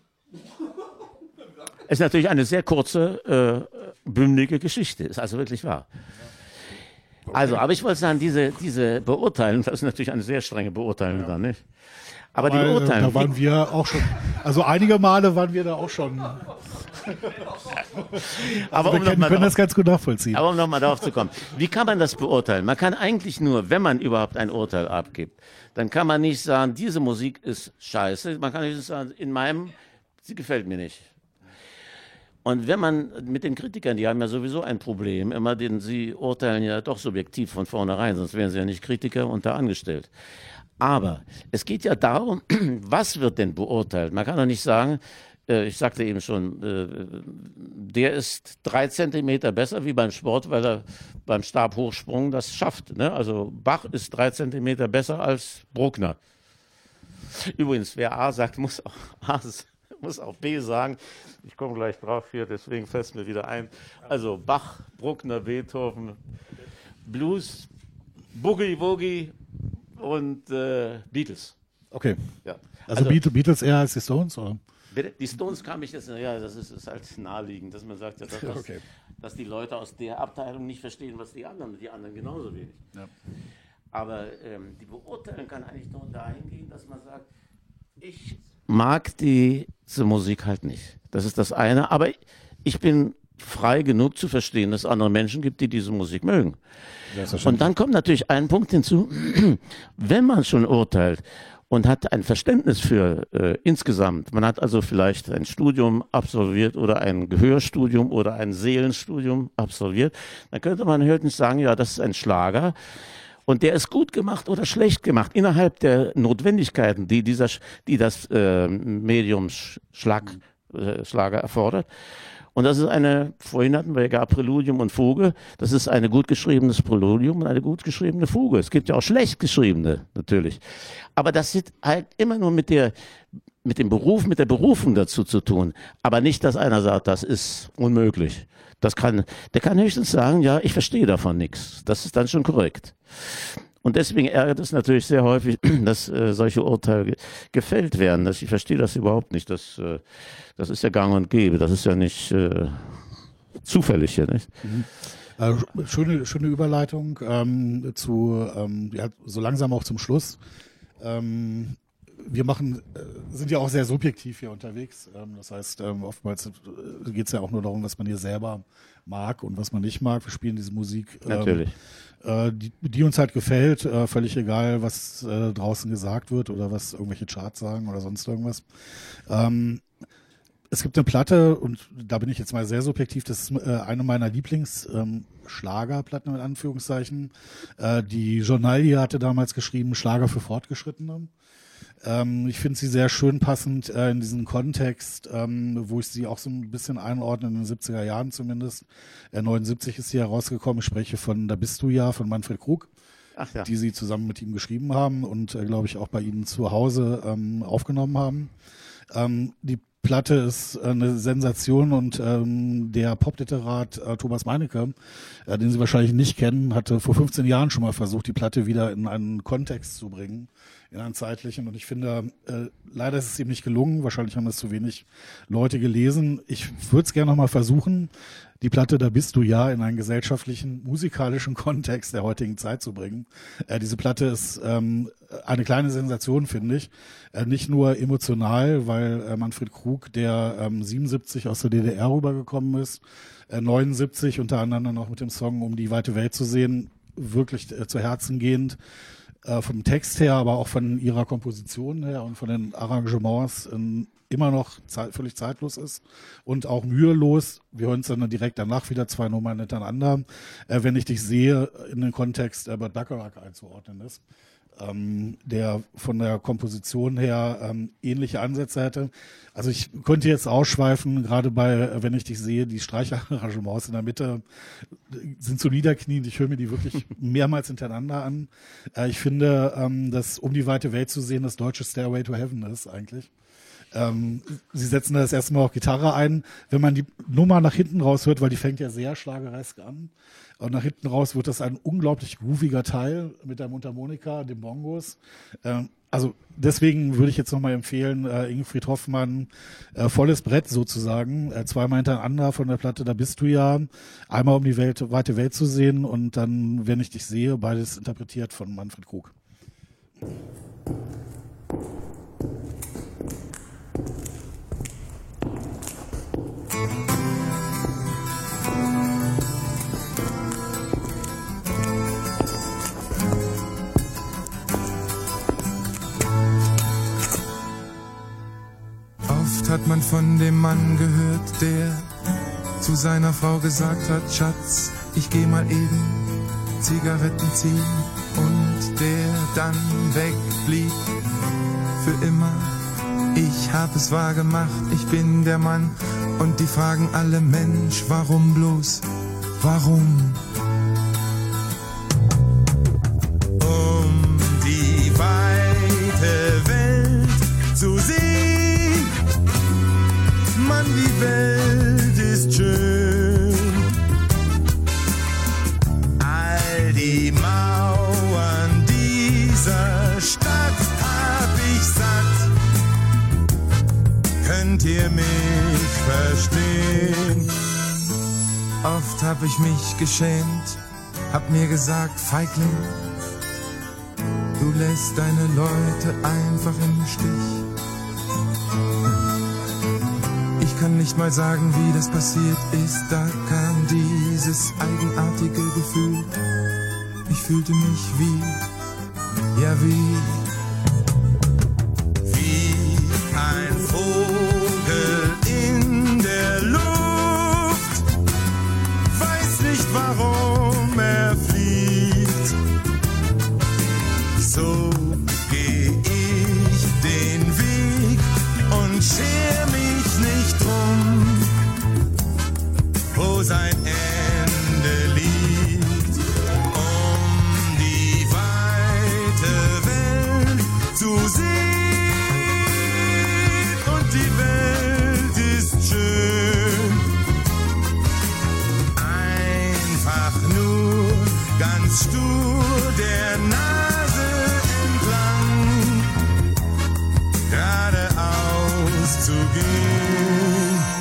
Ist natürlich eine sehr kurze, äh, bündige Geschichte. Ist also wirklich wahr. Also, aber ich wollte sagen, diese, diese Beurteilung, das ist natürlich eine sehr strenge Beurteilung ja. dann, nicht? Aber die Weil, Beurteilung. Da waren wir auch schon, also einige Male waren wir da auch schon. aber also um wir können, können das ganz gut nachvollziehen. Aber um nochmal darauf zu kommen. Wie kann man das beurteilen? Man kann eigentlich nur, wenn man überhaupt ein Urteil abgibt, dann kann man nicht sagen, diese Musik ist scheiße. Man kann nicht sagen, in meinem, sie gefällt mir nicht. Und wenn man mit den Kritikern, die haben ja sowieso ein Problem, immer, denn sie urteilen ja doch subjektiv von vornherein, sonst wären sie ja nicht Kritiker und da angestellt. Aber es geht ja darum, was wird denn beurteilt? Man kann doch nicht sagen, äh, ich sagte eben schon, äh, der ist drei Zentimeter besser wie beim Sport, weil er beim Stabhochsprung das schafft. Ne? Also Bach ist drei Zentimeter besser als Bruckner. Übrigens, wer A sagt, muss auch A sagen. Muss auch B sagen, ich komme gleich drauf hier, deswegen fällt es mir wieder ein. Also Bach, Bruckner, Beethoven, Blues, Boogie Woogie und äh, Beatles. Okay. Ja. Also, also Beatles eher als die Stones, oder? Die Stones kam ich jetzt, ja, das ist, ist halt naheliegend, dass man sagt, ja, dass, dass, okay. dass die Leute aus der Abteilung nicht verstehen, was die anderen, die anderen genauso wenig. Ja. Aber ähm, die Beurteilung kann eigentlich nur dahin gehen, dass man sagt, ich mag die, diese Musik halt nicht. Das ist das eine. Aber ich bin frei genug zu verstehen, dass es andere Menschen gibt, die diese Musik mögen. Und dann kommt natürlich ein Punkt hinzu, wenn man schon urteilt und hat ein Verständnis für äh, insgesamt, man hat also vielleicht ein Studium absolviert oder ein Gehörstudium oder ein Seelenstudium absolviert, dann könnte man höchstens sagen, ja, das ist ein Schlager. Und der ist gut gemacht oder schlecht gemacht, innerhalb der Notwendigkeiten, die, dieser, die das äh, Medium Schlag, äh, Schlager erfordert. Und das ist eine, vorhin hatten wir ja Präludium und Fuge, das ist ein gut geschriebenes Präludium und eine gut geschriebene Fuge. Es gibt ja auch schlecht geschriebene, natürlich. Aber das hat halt immer nur mit der, mit dem Beruf, mit der Berufung dazu zu tun. Aber nicht, dass einer sagt, das ist unmöglich. Das kann, der kann höchstens sagen, ja, ich verstehe davon nichts. Das ist dann schon korrekt. Und deswegen ärgert es natürlich sehr häufig, dass äh, solche Urteile ge gefällt werden. Dass ich verstehe das überhaupt nicht. Das, äh, das ist ja gang und gäbe. Das ist ja nicht äh, zufällig hier, nicht? Mhm. Äh, schöne, schöne Überleitung ähm, zu, ähm, ja, so langsam auch zum Schluss. Ähm, wir machen, äh, sind ja auch sehr subjektiv hier unterwegs. Ähm, das heißt, ähm, oftmals äh, geht es ja auch nur darum, was man hier selber mag und was man nicht mag. Wir spielen diese Musik, ähm, Natürlich. äh, die, die uns halt gefällt, äh, völlig egal, was äh, draußen gesagt wird oder was irgendwelche Charts sagen oder sonst irgendwas. Ähm, es gibt eine Platte, und da bin ich jetzt mal sehr subjektiv, das ist äh, eine meiner Lieblings-Schlagerplatten ähm, in Anführungszeichen. Äh, die Journalie hatte damals geschrieben, Schlager für Fortgeschrittene. Ähm, ich finde sie sehr schön passend äh, in diesen Kontext, ähm, wo ich sie auch so ein bisschen einordne, in den siebziger Jahren zumindest. Äh, neunundsiebzig ist sie herausgekommen. Ich spreche von Da bist du ja, von Manfred Krug, Ach ja. die sie zusammen mit ihm geschrieben haben und, äh, glaube ich, auch bei ihnen zu Hause ähm, aufgenommen haben. Ähm, die Platte ist eine Sensation und ähm, der Popliterat äh, Thomas Meinecke, äh, den Sie wahrscheinlich nicht kennen, hatte vor fünfzehn Jahren schon mal versucht, die Platte wieder in einen Kontext zu bringen, in einen zeitlichen. Und ich finde, äh, leider ist es ihm nicht gelungen. Wahrscheinlich haben es zu wenig Leute gelesen. Ich würde es gerne noch mal versuchen, die Platte Da bist du ja in einen gesellschaftlichen, musikalischen Kontext der heutigen Zeit zu bringen. Äh, diese Platte ist ähm, eine kleine Sensation, finde ich. Äh, nicht nur emotional, weil äh, Manfred Krug, der ähm, siebenundsiebzig aus der D D R rübergekommen ist, äh, neunundsiebzig unter anderem noch mit dem Song Um die weite Welt zu sehen, wirklich äh, zu Herzen gehend, äh, vom Text her, aber auch von ihrer Komposition her und von den Arrangements äh, immer noch zeit, völlig zeitlos ist und auch mühelos. Wir hören es dann direkt danach wieder zwei Nummern hintereinander, äh, wenn ich dich sehe, in den Kontext äh, Burt Bacharach einzuordnen ist, ähm, der von der Komposition her ähm, ähnliche Ansätze hätte. Also ich könnte jetzt ausschweifen, gerade bei äh, Wenn ich dich sehe, die Streicherarrangements in der Mitte sind so niederkniend. Ich höre mir die wirklich mehrmals hintereinander an. Äh, ich finde, ähm, dass Um die weite Welt zu sehen das deutsche Stairway to Heaven ist eigentlich. Ähm, sie setzen da das erste Mal auch Gitarre ein. Wenn man die Nummer nach hinten raus hört, weil die fängt ja sehr schlageresk an, und nach hinten raus wird das ein unglaublich grooviger Teil mit der Mundharmonika, dem Bongos. Ähm, also deswegen würde ich jetzt nochmal empfehlen, äh, Ingrid Hoffmann, äh, volles Brett sozusagen, äh, zweimal hintereinander von der Platte, da bist du ja, einmal um die Welt, weite Welt zu sehen und dann, wenn ich dich sehe, beides interpretiert von Manfred Krug. Oft hat man von dem Mann gehört, der zu seiner Frau gesagt hat, Schatz, ich geh mal eben Zigaretten ziehen, und der dann wegblieb für immer. Ich hab es wahr gemacht, ich bin der Mann, und die fragen alle, Mensch, warum bloß, warum? Um die weite Welt zu sehen, Mann, die Welt ist schön. All die Mauern dieser Stadt hab ich satt. Könnt ihr mich verstehen? Oft hab ich mich geschämt, hab mir gesagt, Feigling, du lässt deine Leute einfach im Stich. Ich kann nicht mal sagen, wie das passiert ist, da kam dieses eigenartige Gefühl. Ich fühlte mich wie, ja wie, wie ein Vogel in der Luft, weiß nicht, warum er fliegt. So geh ich den Weg und scher mich nicht drum, wo sein Ende liegt. Um die weite Welt zu sehen, und die Welt ist schön. Einfach nur ganz stur der Nase entlang, geradeaus zu gehen.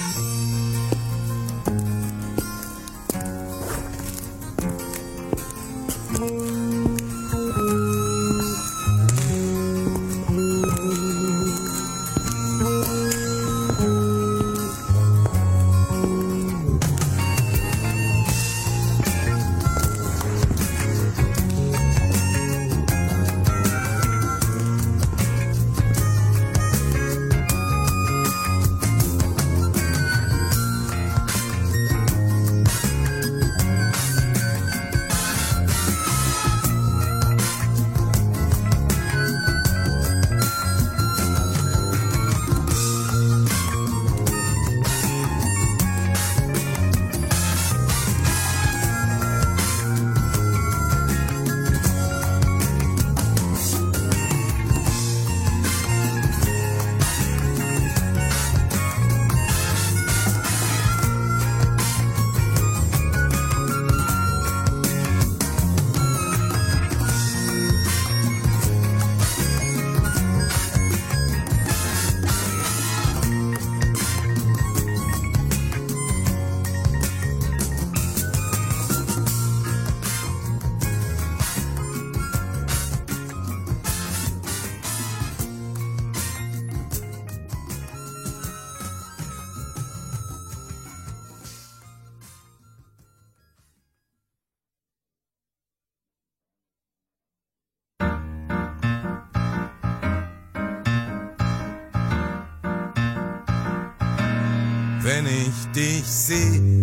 Wenn ich dich seh,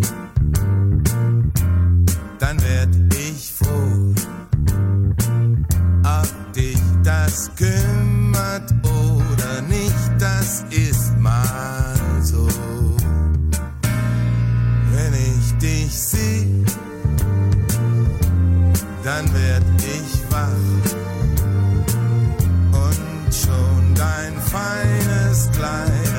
dann werd ich froh. Ob dich das kümmert oder nicht, das ist mal so. Wenn ich dich seh, dann werd ich wach und schon dein feines Kleid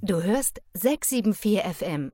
Du hörst sechs sieben vier F M.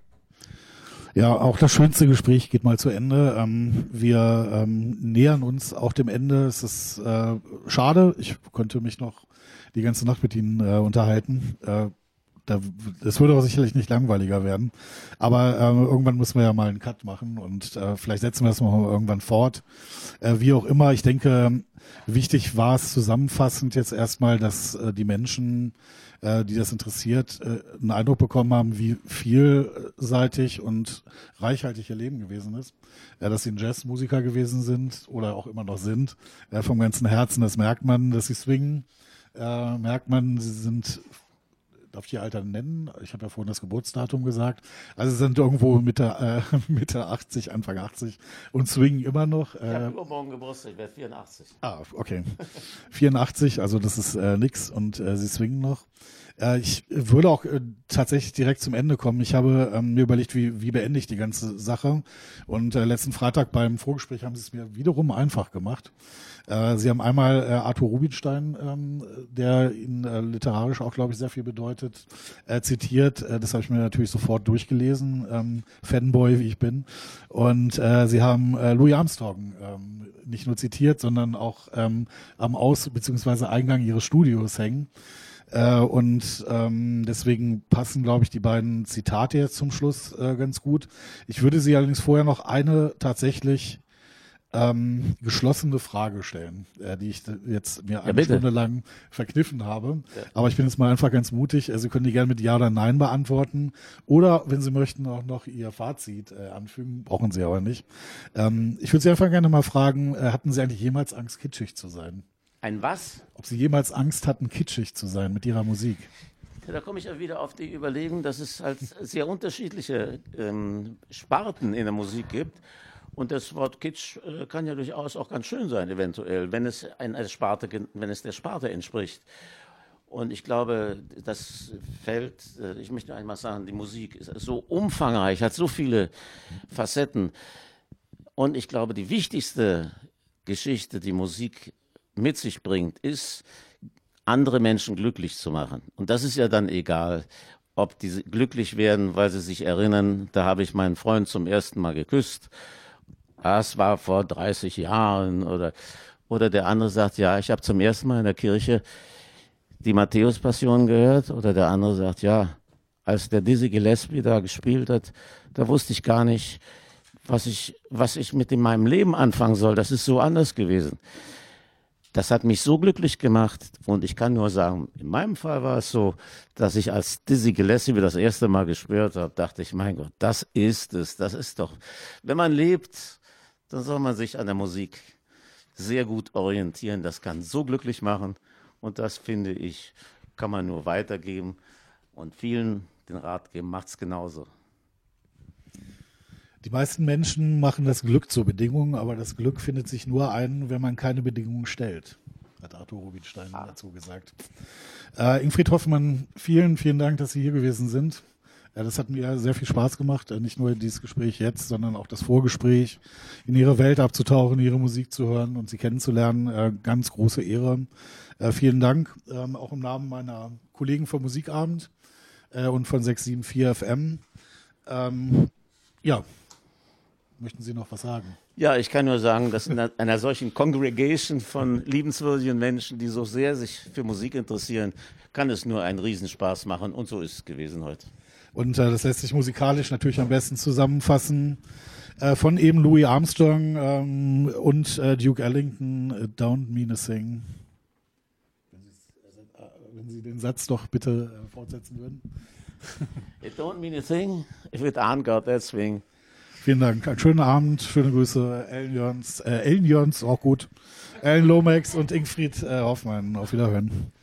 Ja, auch das schönste Gespräch geht mal zu Ende. Ähm, wir ähm, nähern uns auch dem Ende. Es ist äh, schade, ich könnte mich noch die ganze Nacht mit Ihnen äh, unterhalten. Äh, da, es würde auch sicherlich nicht langweiliger werden. Aber äh, irgendwann müssen wir ja mal einen Cut machen und äh, vielleicht setzen wir das mal irgendwann fort. Äh, wie auch immer, ich denke, wichtig war es zusammenfassend jetzt erstmal, dass äh, die Menschen, äh, die das interessiert, äh, einen Eindruck bekommen haben, wie vielseitig und reichhaltig ihr Leben gewesen ist. Äh, dass sie ein Jazzmusiker gewesen sind oder auch immer noch sind. Äh, vom ganzen Herzen, das merkt man, dass sie swingen. Äh, merkt man, sie sind, darf ich ihr Alter nennen? Ich habe ja vorhin das Geburtsdatum gesagt. Also sie sind irgendwo Mitte, äh, Mitte achtzig, Anfang achtzig und swingen immer noch. Äh, Ich habe übermorgen Geburtstag, ich werde vierundachtzig. Ah, okay. vierundachtzig, also das ist äh, nix und äh, sie swingen noch. Äh, ich würde auch äh, tatsächlich direkt zum Ende kommen. Ich habe ähm, mir überlegt, wie, wie beende ich die ganze Sache. Und äh, letzten Freitag beim Vorgespräch haben sie es mir wiederum einfach gemacht. Äh, sie haben einmal äh, Arthur Rubinstein, ähm, der Ihnen äh, literarisch auch, glaube ich, sehr viel bedeutet, äh, zitiert. Äh, das habe ich mir natürlich sofort durchgelesen, ähm, Fanboy, wie ich bin. Und äh, sie haben äh, Louis Armstrong ähm, nicht nur zitiert, sondern auch ähm, am Aus- bzw. Eingang ihres Studios hängen. Äh, und ähm, deswegen passen, glaube ich, die beiden Zitate jetzt zum Schluss äh, ganz gut. Ich würde Sie allerdings vorher noch eine tatsächlich ähm, geschlossene Frage stellen, äh, die ich jetzt mir eine ja, Stunde lang verkniffen habe. Ja. Aber ich bin jetzt mal einfach ganz mutig. Also Sie können die gerne mit Ja oder Nein beantworten. Oder, wenn Sie möchten, auch noch Ihr Fazit äh, anfügen. Brauchen Sie aber nicht. Ähm, ich würde Sie einfach gerne mal fragen, äh, hatten Sie eigentlich jemals Angst, kitschig zu sein? Ein was? Ob Sie jemals Angst hatten, kitschig zu sein mit Ihrer Musik? Ja, da komme ich ja wieder auf die Überlegung, dass es halt sehr unterschiedliche ähm, Sparten in der Musik gibt. Und das Wort Kitsch äh, kann ja durchaus auch ganz schön sein, eventuell, wenn es, eine Sparte, wenn es der Sparte entspricht. Und ich glaube, das Feld, äh, ich möchte einmal sagen, die Musik ist so umfangreich, hat so viele Facetten. Und ich glaube, die wichtigste Geschichte, die Musik mit sich bringt, ist, andere Menschen glücklich zu machen. Und das ist ja dann egal, ob die glücklich werden, weil sie sich erinnern, da habe ich meinen Freund zum ersten Mal geküsst. Das war vor dreißig Jahren. Oder, oder der andere sagt, ja, ich habe zum ersten Mal in der Kirche die Matthäus-Passion gehört. Oder der andere sagt, ja, als der Dizzy Gillespie da gespielt hat, da wusste ich gar nicht, was ich, was ich mit in meinem Leben anfangen soll. Das ist so anders gewesen. Das hat mich so glücklich gemacht und ich kann nur sagen, in meinem Fall war es so, dass ich als Dizzy Gillespie das erste Mal gespürt habe, dachte ich, mein Gott, das ist es, das ist doch, wenn man lebt, dann soll man sich an der Musik sehr gut orientieren, das kann so glücklich machen und das, finde ich, kann man nur weitergeben und vielen den Rat geben, macht's genauso. Die meisten Menschen machen das Glück zur Bedingung, aber das Glück findet sich nur ein, wenn man keine Bedingungen stellt, hat Arthur Rubinstein ah. dazu gesagt. Äh, Ingfried Hoffmann, vielen, vielen Dank, dass Sie hier gewesen sind. Äh, das hat mir sehr viel Spaß gemacht, äh, nicht nur dieses Gespräch jetzt, sondern auch das Vorgespräch, in Ihre Welt abzutauchen, Ihre Musik zu hören und Sie kennenzulernen. Äh, ganz große Ehre. Äh, vielen Dank, ähm, auch im Namen meiner Kollegen vom Musikabend äh, und von sechs sieben vier F M. Ähm, ja, möchten Sie noch was sagen? Ja, ich kann nur sagen, dass in einer, einer solchen Congregation von liebenswürdigen Menschen, die so sehr sich für Musik interessieren, kann es nur einen Riesenspaß machen und so ist es gewesen heute. Und äh, das lässt sich musikalisch natürlich am besten zusammenfassen. Äh, von eben Louis Armstrong ähm, und äh, Duke Ellington, uh, Don't Mean a Thing. Wenn Sie, äh, wenn Sie den Satz doch bitte äh, fortsetzen würden. It don't mean a thing if it ain't got that swing. Vielen Dank. Einen schönen Abend, schöne Grüße, Ellen Jörns, äh, Ellen Jörns, auch gut, Ellen Lomax und Ingfried äh, Hoffmann. Auf Wiederhören.